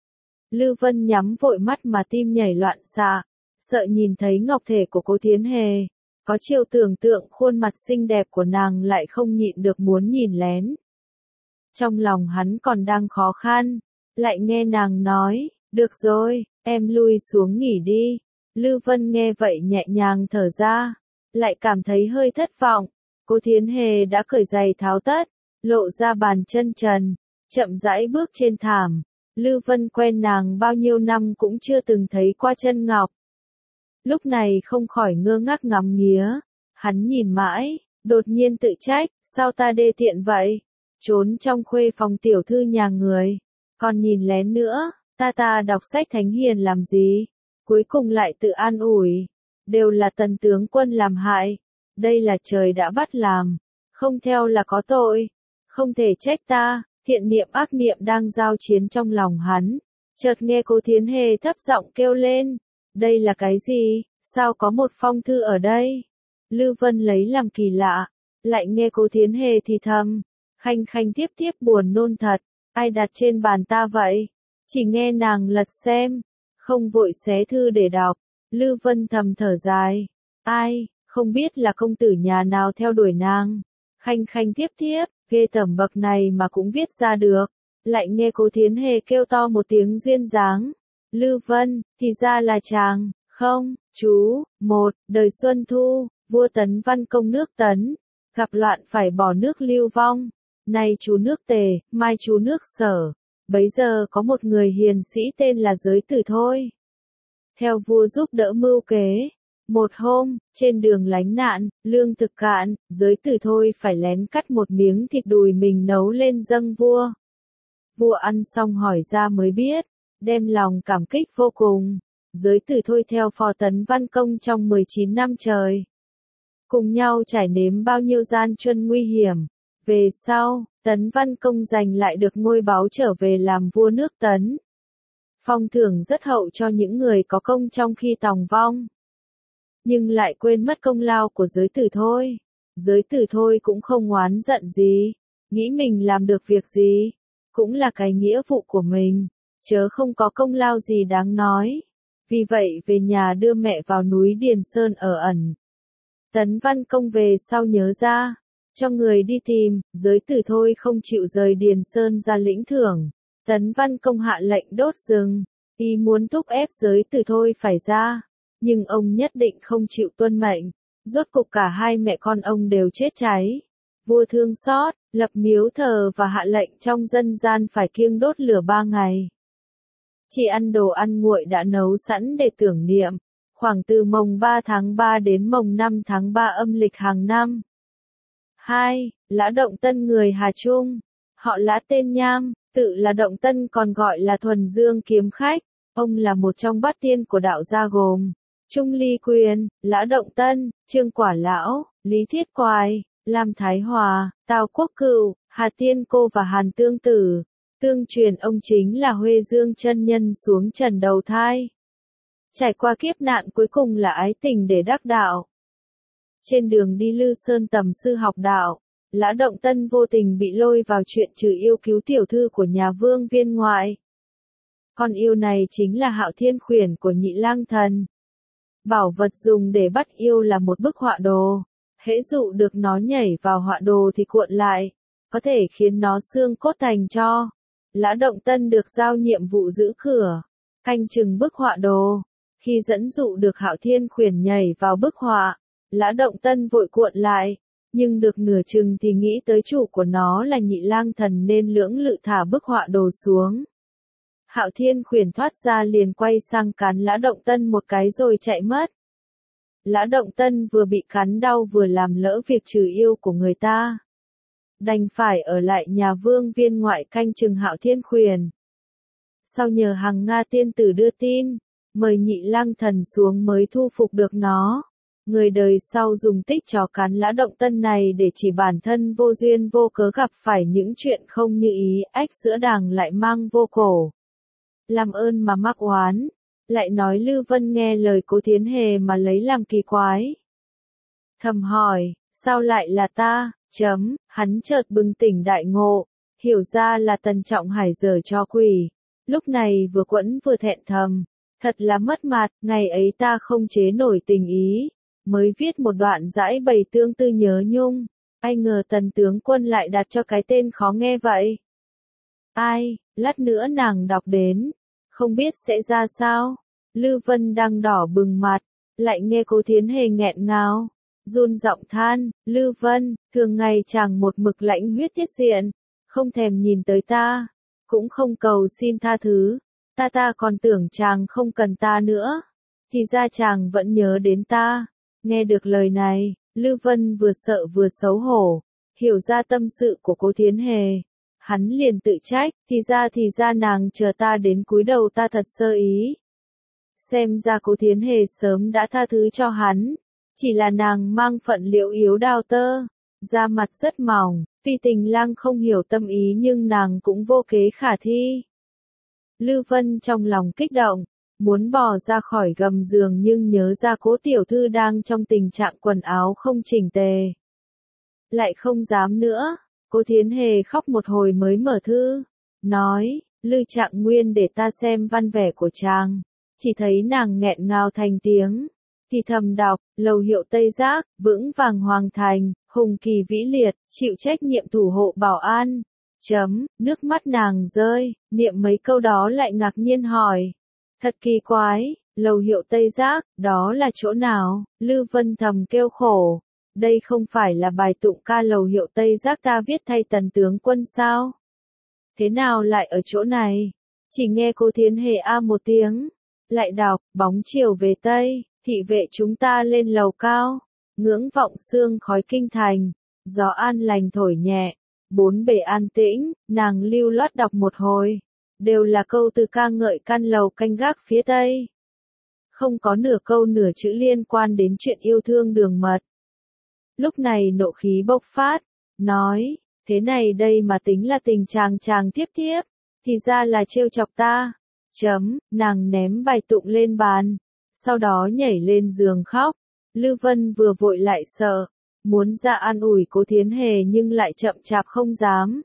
Lư Vân nhắm vội mắt mà tim nhảy loạn xạ, sợ nhìn thấy ngọc thể của Cố Thiến Hề. Có chiều tưởng tượng khuôn mặt xinh đẹp của nàng lại không nhịn được muốn nhìn lén. Trong lòng hắn còn đang khó khăn, lại nghe nàng nói, được rồi, em lui xuống nghỉ đi. Lư Vân nghe vậy nhẹ nhàng thở ra, lại cảm thấy hơi thất vọng. Cố Thiến Hề đã cởi giày tháo tất, lộ ra bàn chân trần, chậm rãi bước trên thảm. Lư Vân quen nàng bao nhiêu năm cũng chưa từng thấy qua chân ngọc. Lúc này không khỏi ngơ ngác ngắm nghía, hắn nhìn mãi, đột nhiên tự trách, sao ta đê tiện vậy? Trốn trong khuê phòng tiểu thư nhà người, còn nhìn lén nữa, ta ta đọc sách thánh hiền làm gì? Cuối cùng lại tự an ủi, đều là Tần tướng quân làm hại, đây là trời đã bắt làm, không theo là có tội, không thể trách ta. Thiện niệm ác niệm đang giao chiến trong lòng hắn, chợt nghe Cố Thiến Hề thấp giọng kêu lên, đây là cái gì, sao có một phong thư ở đây? Lư Vân lấy làm kỳ lạ, lại nghe Cố Thiến Hề thì thầm, khanh khanh tiếp tiếp buồn nôn thật, ai đặt trên bàn ta vậy? Chỉ nghe nàng lật xem, không vội xé thư để đọc. Lư Vân thầm thở dài, ai, không biết là công tử nhà nào theo đuổi nàng. Khanh khanh tiếp tiếp, ghê tởm bậc này mà cũng viết ra được. Lại nghe Cố Thiến Hề kêu to một tiếng duyên dáng. Lư Vân, thì ra là chàng, không, chú, một, đời Xuân Thu, vua Tấn Văn công nước Tấn, gặp loạn phải bỏ nước lưu vong. Nay chú nước Tề, mai chú nước Sở, bấy giờ có một người hiền sĩ tên là Giới Tử thôi. Theo vua giúp đỡ mưu kế. Một hôm, trên đường lánh nạn, lương thực cạn, Giới Tử thôi phải lén cắt một miếng thịt đùi mình nấu lên dâng vua. Vua ăn xong hỏi ra mới biết, đem lòng cảm kích vô cùng. Giới Tử thôi theo phò Tấn Văn Công trong mười chín năm trời. Cùng nhau trải nếm bao nhiêu gian truân nguy hiểm. Về sau, Tấn Văn Công giành lại được ngôi báu trở về làm vua nước Tấn. Phong thưởng rất hậu cho những người có công trong khi tòng vong. Nhưng lại quên mất công lao của Giới Tử thôi. Giới Tử thôi cũng không oán giận gì, nghĩ mình làm được việc gì, cũng là cái nghĩa vụ của mình, chớ không có công lao gì đáng nói. Vì vậy về nhà đưa mẹ vào núi Điền Sơn ở ẩn. Tấn Văn Công về sau nhớ ra, cho người đi tìm, Giới Tử thôi không chịu rời Điền Sơn ra lĩnh thưởng. Tấn Văn Công hạ lệnh đốt rừng, ý muốn thúc ép Giới Tử thôi phải ra. Nhưng ông nhất định không chịu tuân mệnh, rốt cục cả hai mẹ con ông đều chết cháy. Vua thương xót, lập miếu thờ và hạ lệnh trong dân gian phải kiêng đốt lửa ba ngày. Chỉ ăn đồ ăn nguội đã nấu sẵn để tưởng niệm, khoảng từ mồng ba tháng ba đến mồng năm tháng ba âm lịch hàng năm. hai. Lã Động Tân người Hà Trung, họ Lã tên Nham, tự là Động Tân còn gọi là Thuần Dương Kiếm Khách, ông là một trong bát tiên của đạo gia gồm Trung Ly Quyền, Lã Động Tân, Trương Quả Lão, Lý Thiết Quài, Lam Thái Hòa, Tào Quốc Cựu, Hà Tiên Cô và Hàn Tương Tử. Tương truyền ông chính là Huê Dương chân nhân xuống trần đầu thai. Trải qua kiếp nạn cuối cùng là ái tình để đắc đạo. Trên đường đi Lư Sơn tầm sư học đạo, Lã Động Tân vô tình bị lôi vào chuyện trừ yêu cứu tiểu thư của nhà vương viên ngoại. Con yêu này chính là Hạo Thiên Khuyển của Nhị Lang Thần. Bảo vật dùng để bắt yêu là một bức họa đồ. Hễ dụ được nó nhảy vào họa đồ thì cuộn lại, có thể khiến nó xương cốt thành tro. Lã Động Tân được giao nhiệm vụ giữ cửa, canh chừng bức họa đồ. Khi dẫn dụ được Hạo Thiên Khuyển nhảy vào bức họa, Lã Động Tân vội cuộn lại, nhưng được nửa chừng thì nghĩ tới chủ của nó là Nhị Lang Thần nên lưỡng lự thả bức họa đồ xuống. Hạo Thiên Khuyển thoát ra liền quay sang cắn Lã Động Tân một cái rồi chạy mất. Lã Động Tân vừa bị cắn đau vừa làm lỡ việc trừ yêu của người ta, đành phải ở lại nhà vương viên ngoại canh chừng Hạo Thiên Khuyển. Sau nhờ Hằng Nga tiên tử đưa tin, mời Nhị Lang Thần xuống mới thu phục được nó. Người đời sau dùng tích trò cắn Lã Động Tân này để chỉ bản thân vô duyên vô cớ gặp phải những chuyện không như ý, ách giữa đàng lại mang vô cổ. Làm ơn mà mắc oán, lại nói Lư Vân nghe lời Cố Thiến Hề mà lấy làm kỳ quái. Thầm hỏi, sao lại là ta, chấm, hắn chợt bừng tỉnh đại ngộ, hiểu ra là Tần Trọng Hải giở cho quỷ. Lúc này vừa quẫn vừa thẹn thầm, thật là mất mặt, ngày ấy ta không chế nổi tình ý, mới viết một đoạn giải bày tương tư nhớ nhung. Ai ngờ tần tướng quân lại đặt cho cái tên khó nghe vậy. Ai, lát nữa nàng đọc đến, không biết sẽ ra sao. Lư Vân đang đỏ bừng mặt, lại nghe Cố Thiến Hề nghẹn ngào, run giọng than, Lư Vân, thường ngày chàng một mực lãnh huyết tiết diện, không thèm nhìn tới ta, cũng không cầu xin tha thứ, ta ta còn tưởng chàng không cần ta nữa, thì ra chàng vẫn nhớ đến ta. Nghe được lời này, Lư Vân vừa sợ vừa xấu hổ, hiểu ra tâm sự của Cố Thiến Hề. Hắn liền tự trách, thì ra thì ra nàng chờ ta đến cúi đầu ta thật sơ ý. Xem ra Cố Thiến Hề sớm đã tha thứ cho hắn, chỉ là nàng mang phận liệu yếu đao tơ, da mặt rất mỏng, tuy Tình Lang không hiểu tâm ý nhưng nàng cũng vô kế khả thi. Lư Vân trong lòng kích động, muốn bò ra khỏi gầm giường nhưng nhớ ra Cố tiểu thư đang trong tình trạng quần áo không chỉnh tề. Lại không dám nữa. Cố Thiến Hề khóc một hồi mới mở thư, nói, Lư Trạng Nguyên để ta xem văn vẻ của chàng, chỉ thấy nàng nghẹn ngào thành tiếng, thì thầm đọc, lầu hiệu Tây Giác, vững vàng hoàng thành, hùng kỳ vĩ liệt, chịu trách nhiệm thủ hộ bảo an, chấm, nước mắt nàng rơi, niệm mấy câu đó lại ngạc nhiên hỏi, thật kỳ quái, lầu hiệu Tây Giác, đó là chỗ nào, Lư Vân thầm kêu khổ. Đây không phải là bài tụng ca lầu hiệu Tây Giác ta viết thay tần tướng quân sao? Thế nào lại ở chỗ này? Chỉ nghe Cố Thiến Hề a một tiếng, lại đọc, bóng chiều về Tây, thị vệ chúng ta lên lầu cao, ngưỡng vọng sương khói kinh thành, gió an lành thổi nhẹ, bốn bề an tĩnh, nàng lưu loát đọc một hồi, đều là câu từ ca ngợi căn lầu canh gác phía Tây. Không có nửa câu nửa chữ liên quan đến chuyện yêu thương đường mật. Lúc này nộ khí bộc phát, nói, thế này đây mà tính là tình chàng chàng tiếp tiếp, thì ra là trêu chọc ta. Chấm, nàng ném bài tụng lên bàn, sau đó nhảy lên giường khóc. Lư Vân vừa vội lại sợ, muốn ra an ủi Cố Thiến Hề nhưng lại chậm chạp không dám.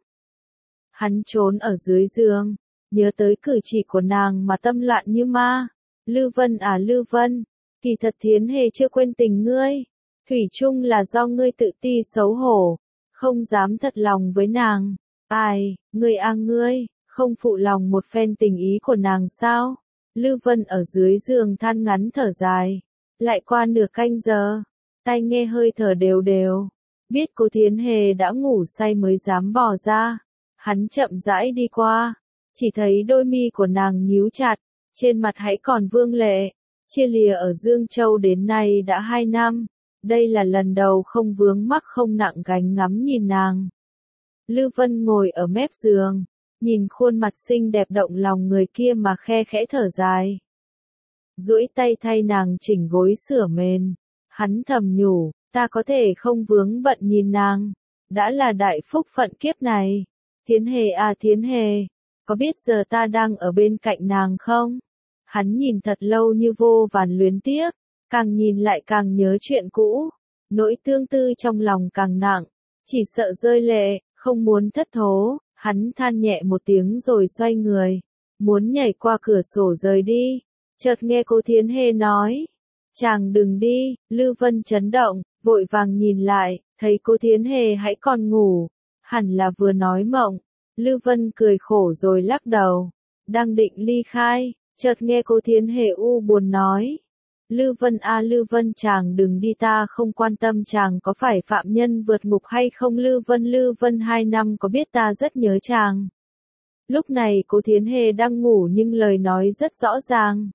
Hắn trốn ở dưới giường, nhớ tới cử chỉ của nàng mà tâm loạn như ma. Lư Vân à Lư Vân, kỳ thật Thiến Hề chưa quên tình ngươi. Thủy chung là do ngươi tự ti xấu hổ, không dám thật lòng với nàng. Ai, ngươi a ngươi, không phụ lòng một phen tình ý của nàng sao? Lư Vân ở dưới giường than ngắn thở dài. Lại qua nửa canh giờ, tai nghe hơi thở đều đều. Biết Cố Thiến Hề đã ngủ say mới dám bỏ ra. Hắn chậm rãi đi qua, chỉ thấy đôi mi của nàng nhíu chặt, trên mặt hãy còn vương lệ. Chia lìa ở Dương Châu đến nay đã hai năm. Đây là lần đầu không vướng mắc không nặng gánh ngắm nhìn nàng. Lư Vân ngồi ở mép giường, nhìn khuôn mặt xinh đẹp động lòng người kia mà khe khẽ thở dài. Duỗi tay thay nàng chỉnh gối sửa mền, hắn thầm nhủ, ta có thể không vướng bận nhìn nàng, đã là đại phúc phận kiếp này. Thiến Hề à Thiến Hề, có biết giờ ta đang ở bên cạnh nàng không? Hắn nhìn thật lâu như vô vàn luyến tiếc. Càng nhìn lại càng nhớ chuyện cũ, nỗi tương tư trong lòng càng nặng, chỉ sợ rơi lệ, không muốn thất thố, hắn than nhẹ một tiếng rồi xoay người, muốn nhảy qua cửa sổ rời đi, chợt nghe Cố Thiến Hề nói, chàng đừng đi. Lư Vân chấn động, vội vàng nhìn lại, thấy Cố Thiến Hề hãy còn ngủ, hẳn là vừa nói mộng. Lư Vân cười khổ rồi lắc đầu, đang định ly khai, chợt nghe Cố Thiến Hề u buồn nói. Lư Vân a Lư Vân chàng đừng đi, ta không quan tâm chàng có phải phạm nhân vượt ngục hay không. Lư Vân Lư Vân hai năm có biết ta rất nhớ chàng. Lúc này Cố Thiến Hề đang ngủ nhưng lời nói rất rõ ràng.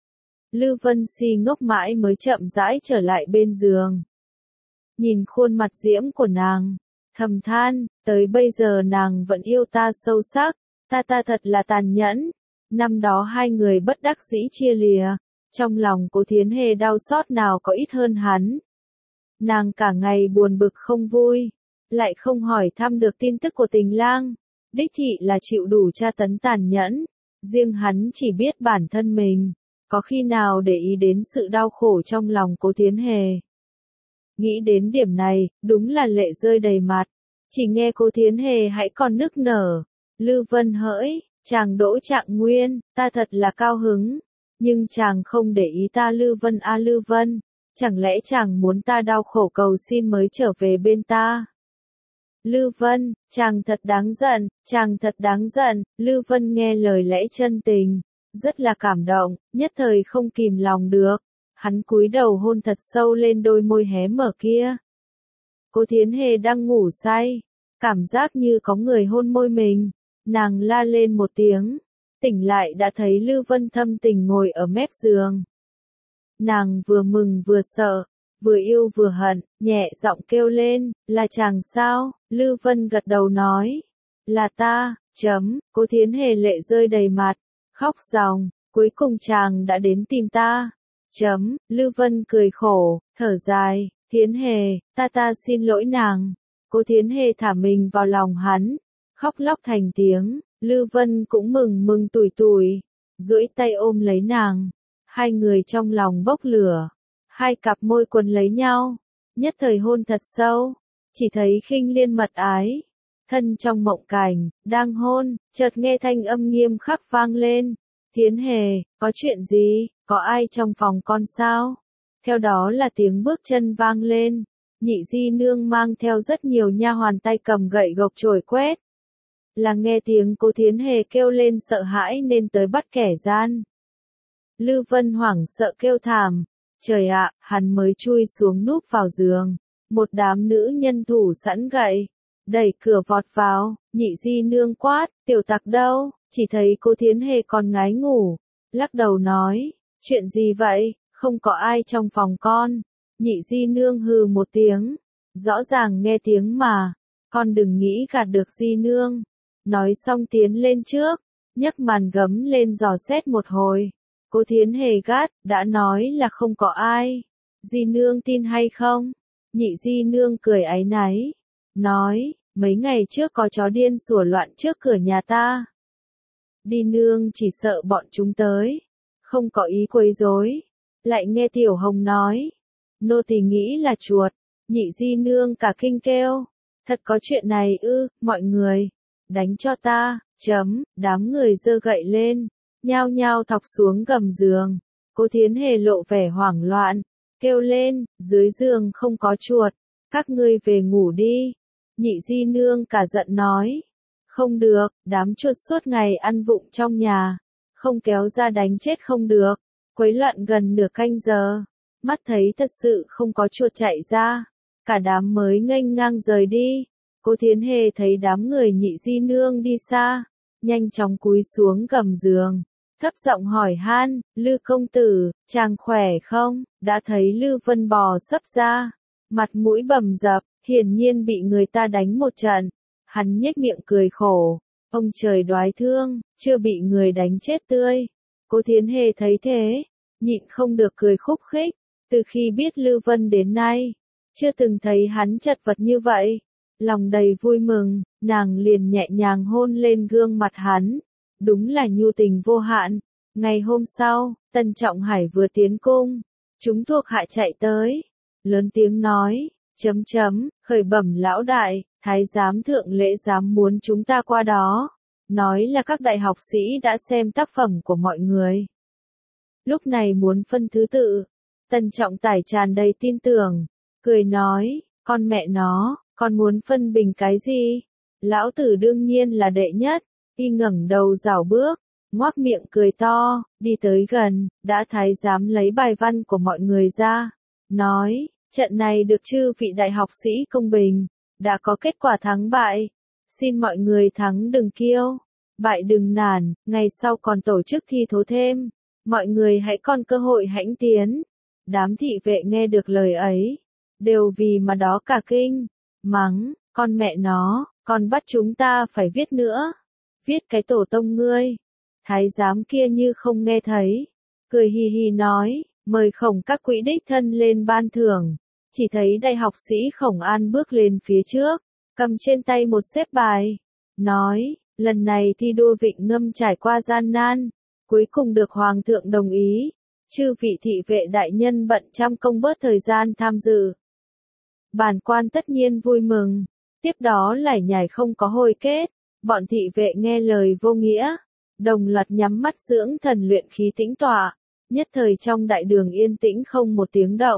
Lư Vân si ngốc mãi mới chậm rãi trở lại bên giường. Nhìn khuôn mặt diễm của nàng, thầm than, tới bây giờ nàng vẫn yêu ta sâu sắc, ta ta thật là tàn nhẫn. Năm đó hai người bất đắc dĩ chia lìa. Trong lòng Cố Thiến Hề đau xót nào có ít hơn hắn. Nàng cả ngày buồn bực không vui, lại không hỏi thăm được tin tức của Tình Lang. Đích thị là chịu đủ tra tấn tàn nhẫn, riêng hắn chỉ biết bản thân mình, có khi nào để ý đến sự đau khổ trong lòng Cố Thiến Hề. Nghĩ đến điểm này, đúng là lệ rơi đầy mặt, chỉ nghe Cố Thiến Hề hãy còn nức nở. Lư Vân hỡi, chàng Đỗ Trạng Nguyên, ta thật là cao hứng. Nhưng chàng không để ý ta. Lư Vân a Lư Vân, chẳng lẽ chàng muốn ta đau khổ cầu xin mới trở về bên ta? Lư Vân, chàng thật đáng giận, chàng thật đáng giận. Lư Vân nghe lời lẽ chân tình, rất là cảm động, nhất thời không kìm lòng được. Hắn cúi đầu hôn thật sâu lên đôi môi hé mở kia. Cố Thiến Hề đang ngủ say, cảm giác như có người hôn môi mình, nàng la lên một tiếng, tỉnh lại đã thấy Lư Vân thâm tình ngồi ở mép giường. Nàng vừa mừng vừa sợ, vừa yêu vừa hận, nhẹ giọng kêu lên, là chàng sao? Lư Vân gật đầu nói, là ta, chấm, Cố Thiến Hề lệ rơi đầy mặt, khóc ròng, cuối cùng chàng đã đến tìm ta, chấm, Lư Vân cười khổ, thở dài, Thiến Hề, ta ta xin lỗi nàng. Cố Thiến Hề thả mình vào lòng hắn, khóc lóc thành tiếng, Lư Vân cũng mừng mừng tủi tủi, duỗi tay ôm lấy nàng, hai người trong lòng bốc lửa, hai cặp môi quấn lấy nhau, nhất thời hôn thật sâu, chỉ thấy khinh liên mật ái, thân trong mộng cảnh, đang hôn, chợt nghe thanh âm nghiêm khắc vang lên, Thiến Hề, có chuyện gì, có ai trong phòng con sao? Theo đó là tiếng bước chân vang lên, Nhị Di Nương mang theo rất nhiều nha hoàn tay cầm gậy gộc chổi quét. Là nghe tiếng Cố Thiến Hề kêu lên sợ hãi nên tới bắt kẻ gian. Lư Vân hoảng sợ kêu thảm, trời ạ, hắn mới chui xuống núp vào giường, một đám nữ nhân thủ sẵn gậy, đẩy cửa vọt vào, Nhị Di Nương quát, tiểu tặc đâu, chỉ thấy Cố Thiến Hề còn ngái ngủ, lắc đầu nói, chuyện gì vậy, không có ai trong phòng con. Nhị Di Nương hừ một tiếng, rõ ràng nghe tiếng mà, con đừng nghĩ gạt được Di Nương. Nói xong tiến lên trước, nhấc màn gấm lên dò xét một hồi. Cố Thiến Hề gắt, đã nói là không có ai. Di Nương tin hay không? Nhị Di Nương cười áy náy, nói, mấy ngày trước có chó điên sủa loạn trước cửa nhà ta. Đi nương chỉ sợ bọn chúng tới, không có ý quấy rối. Lại nghe Tiểu Hồng nói, nô tỳ nghĩ là chuột. Nhị Di Nương cả kinh kêu, thật có chuyện này ư? Mọi người, đánh cho ta, chấm, đám người giơ gậy lên, nhao nhao thọc xuống gầm giường. Cố Thiến Hề lộ vẻ hoảng loạn, kêu lên, dưới giường không có chuột, các ngươi về ngủ đi. Nhị Di Nương cả giận nói, không được, đám chuột suốt ngày ăn vụng trong nhà, không kéo ra đánh chết không được. Quấy loạn gần nửa canh giờ, mắt thấy thật sự không có chuột chạy ra, cả đám mới nghênh ngang rời đi. Cố Thiến Hề thấy đám người Nhị Di Nương đi xa, nhanh chóng cúi xuống gầm giường, thấp giọng hỏi han, Lư công tử, chàng khỏe không? Đã thấy Lư Vân bò sấp ra, mặt mũi bầm dập, hiển nhiên bị người ta đánh một trận. Hắn nhếch miệng cười khổ, ông trời đoái thương, chưa bị người đánh chết tươi. Cố Thiến Hề thấy thế, nhịn không được cười khúc khích, từ khi biết Lư Vân đến nay, chưa từng thấy hắn chật vật như vậy. Lòng đầy vui mừng, nàng liền nhẹ nhàng hôn lên gương mặt hắn, đúng là nhu tình vô hạn. Ngày hôm sau, Tân Trọng Hải vừa tiến cung, chúng thuộc hạ chạy tới, lớn tiếng nói, chấm chấm, khởi bẩm lão đại, thái giám thượng lễ giám muốn chúng ta qua đó, nói là các đại học sĩ đã xem tác phẩm của mọi người. Lúc này muốn phân thứ tự, Tân Trọng Tải tràn đầy tin tưởng, cười nói, con mẹ nó, con muốn phân bình cái gì? Lão tử đương nhiên là đệ nhất. Y ngẩng đầu rảo bước, ngoác miệng cười to, đi tới gần, đã thái giám lấy bài văn của mọi người ra, nói, trận này được chư vị đại học sĩ công bình, đã có kết quả thắng bại, xin mọi người thắng đừng kiêu, bại đừng nản, ngày sau còn tổ chức thi thố thêm, mọi người hãy còn cơ hội hãnh tiến. Đám thị vệ nghe được lời ấy, đều vì mà đó cả kinh, mắng, con mẹ nó, còn bắt chúng ta phải viết nữa. Viết cái tổ tông ngươi. Thái giám kia như không nghe thấy, cười hì hì nói, mời Khổng các quỹ đích thân lên ban thưởng. Chỉ thấy đại học sĩ Khổng An bước lên phía trước, cầm trên tay một xếp bài, nói, lần này thi đua Vịnh Ngâm trải qua gian nan, cuối cùng được Hoàng thượng đồng ý, chư vị thị vệ đại nhân bận trăm công bớt thời gian tham dự. Bản quan tất nhiên vui mừng, tiếp đó lải nhải không có hồi kết. Bọn thị vệ nghe lời vô nghĩa, đồng loạt nhắm mắt dưỡng thần luyện khí tĩnh tọa, nhất thời trong đại đường yên tĩnh không một tiếng động.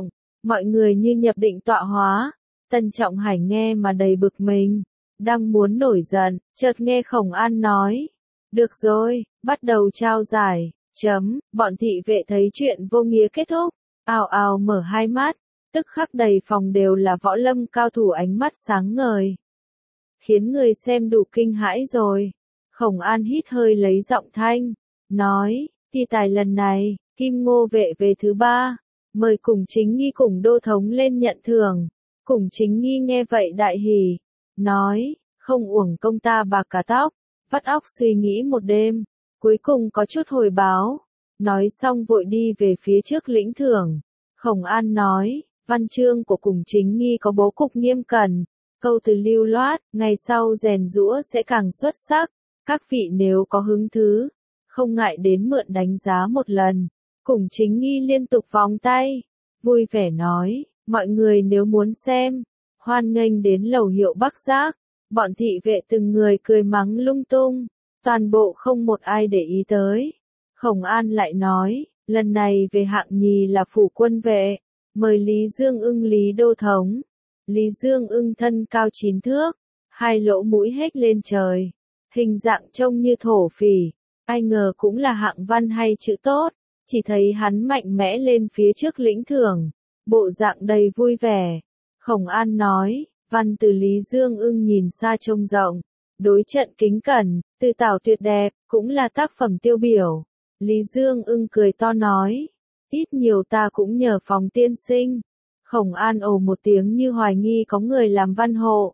mọi người như nhập định tọa hóa. Tân Trọng Hải nghe mà đầy bực mình, đang muốn nổi giận, chợt nghe Khổng An nói. Được rồi, bắt đầu trao giải, chấm, bọn thị vệ thấy chuyện vô nghĩa kết thúc, ào ào mở hai mắt, tức khắc đầy phòng đều là võ lâm cao thủ ánh mắt sáng ngời. Khiến người xem đủ kinh hãi rồi. Khổng An hít hơi lấy giọng thanh, nói, thi tài lần này, Kim Ngô vệ về thứ ba, mời Cùng Chính Nghi cùng đô thống lên nhận thưởng. Cùng Chính Nghi nghe vậy đại hỉ, nói, không uổng công ta bạc cả tóc, vắt óc suy nghĩ một đêm, cuối cùng có chút hồi báo. Nói xong vội đi về phía trước lĩnh thưởng. Khổng An nói, văn chương của Cùng Chính Nghi có bố cục nghiêm cẩn, câu từ lưu loát, ngày sau rèn giũa sẽ càng xuất sắc. Các vị nếu có hứng thú, không ngại đến mượn đánh giá một lần. Cùng Chính Nghi liên tục vòng tay, vui vẻ nói, mọi người nếu muốn xem, hoan nghênh đến lầu hiệu Bắc Giác. Bọn thị vệ từng người cười mắng lung tung, toàn bộ không một ai để ý tới. Khổng An lại nói, lần này về hạng nhì là phủ quân vệ, mời Lý Dương Ưng Lý đô thống. Lý Dương Ưng thân cao chín thước, hai lỗ mũi hết lên trời, hình dạng trông như thổ phỉ, ai ngờ cũng là hạng văn hay chữ tốt, chỉ thấy hắn mạnh mẽ lên phía trước lĩnh thưởng, bộ dạng đầy vui vẻ. Khổng An nói, văn từ Lý Dương Ưng nhìn xa trông rộng, đối trận kính cẩn, từ tảo tuyệt đẹp, cũng là tác phẩm tiêu biểu. Lý Dương Ưng cười to nói, ít nhiều ta cũng nhờ phòng tiên sinh. Khổng An ồ một tiếng như hoài nghi có người làm văn hộ.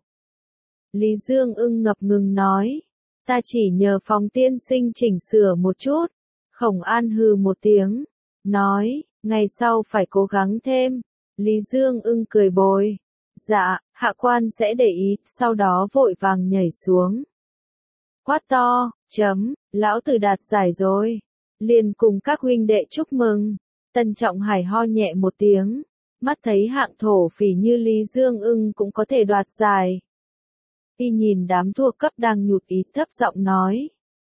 Lý Dương Ưng ngập ngừng nói, ta chỉ nhờ phòng tiên sinh chỉnh sửa một chút. Khổng An hừ một tiếng, nói, ngày sau phải cố gắng thêm. Lý Dương Ưng cười bồi, dạ, hạ quan sẽ để ý, sau đó vội vàng nhảy xuống. Quát to, chấm, lão tử đạt giải rồi. Liền cùng các huynh đệ chúc mừng. Tân Trọng Hải ho nhẹ một tiếng, mắt thấy hạng thổ phỉ như Lý Dương Ưng cũng có thể đoạt giải. Y nhìn đám thua cấp đang nhụt ý thấp giọng nói.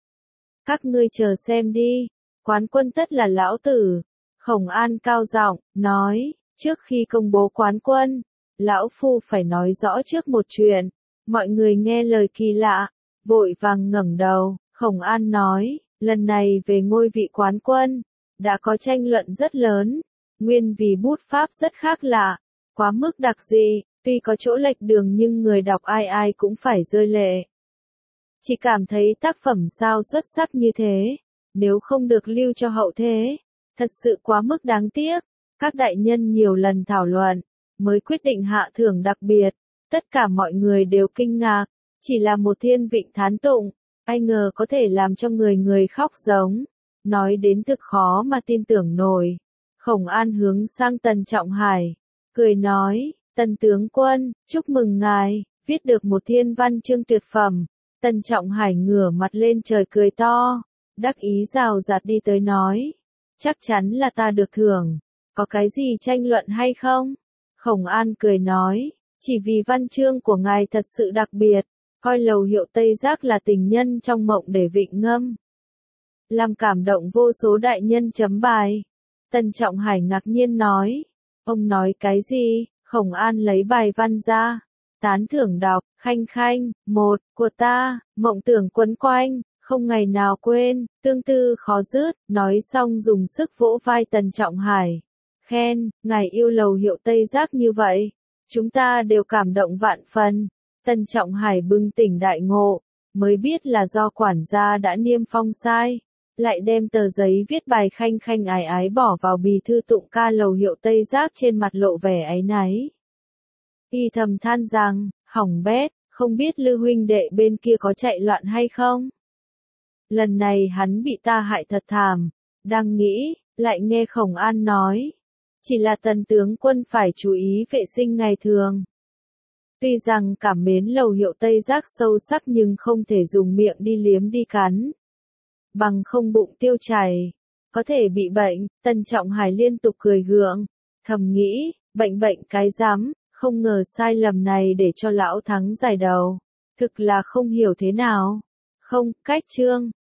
Các ngươi chờ xem đi, quán quân tất là lão tử. Khổng An cao giọng, nói, trước khi công bố quán quân, lão phu phải nói rõ trước một chuyện. Mọi người nghe lời kỳ lạ, vội vàng ngẩng đầu. Khổng An nói, lần này về ngôi vị quán quân, đã có tranh luận rất lớn, nguyên vì bút pháp rất khác lạ, quá mức đặc dị, tuy có chỗ lệch đường nhưng người đọc ai ai cũng phải rơi lệ. Chỉ cảm thấy tác phẩm sao xuất sắc như thế, nếu không được lưu cho hậu thế, thật sự quá mức đáng tiếc. Các đại nhân nhiều lần thảo luận, mới quyết định hạ thưởng đặc biệt, tất cả mọi người đều kinh ngạc, chỉ là một thiên vịnh thán tụng, ai ngờ có thể làm cho người người khóc giống, nói đến thực khó mà tin tưởng nổi. Khổng An hướng sang Tần Trọng Hải, cười nói, Tần tướng quân, chúc mừng ngài, viết được một thiên văn chương tuyệt phẩm. Tần Trọng Hải ngửa mặt lên trời cười to, đắc ý rào rạt đi tới nói, chắc chắn là ta được thưởng, có cái gì tranh luận hay không? Khổng An cười nói, chỉ vì văn chương của ngài thật sự đặc biệt, coi lầu hiệu Tây Giác là tình nhân trong mộng để vịnh ngâm, làm cảm động vô số đại nhân chấm bài. Tần Trọng Hải ngạc nhiên nói, ông nói cái gì? Khổng An lấy bài văn ra, tán thưởng đọc, khanh khanh, một, của ta, mộng tưởng quấn quanh, không ngày nào quên, tương tư khó dứt, nói xong dùng sức vỗ vai Tần Trọng Hải, khen, ngài yêu lầu hiệu Tây Giác như vậy, chúng ta đều cảm động vạn phần. Tần Trọng Hải bừng tỉnh đại ngộ, mới biết là do quản gia đã niêm phong sai, lại đem tờ giấy viết bài khanh khanh ái ái bỏ vào bì thư tụng ca lầu hiệu Tây Giác, trên mặt lộ vẻ áy náy. Y thầm than rằng, hỏng bét, không biết Lư huynh đệ bên kia có chạy loạn hay không? Lần này hắn bị ta hại thật thảm, đang nghĩ, lại nghe Khổng An nói, chỉ là Tần tướng quân phải chú ý vệ sinh ngày thường. Tuy rằng cảm mến lầu hiệu Tây Giác sâu sắc nhưng không thể dùng miệng đi liếm đi cắn, bằng không bụng tiêu chảy, có thể bị bệnh. Tần Trọng Hải liên tục cười gượng, thầm nghĩ, bệnh bệnh cái rắm, không ngờ sai lầm này để cho lão thắng giải đầu, thực là không hiểu thế nào. Không, cách chương.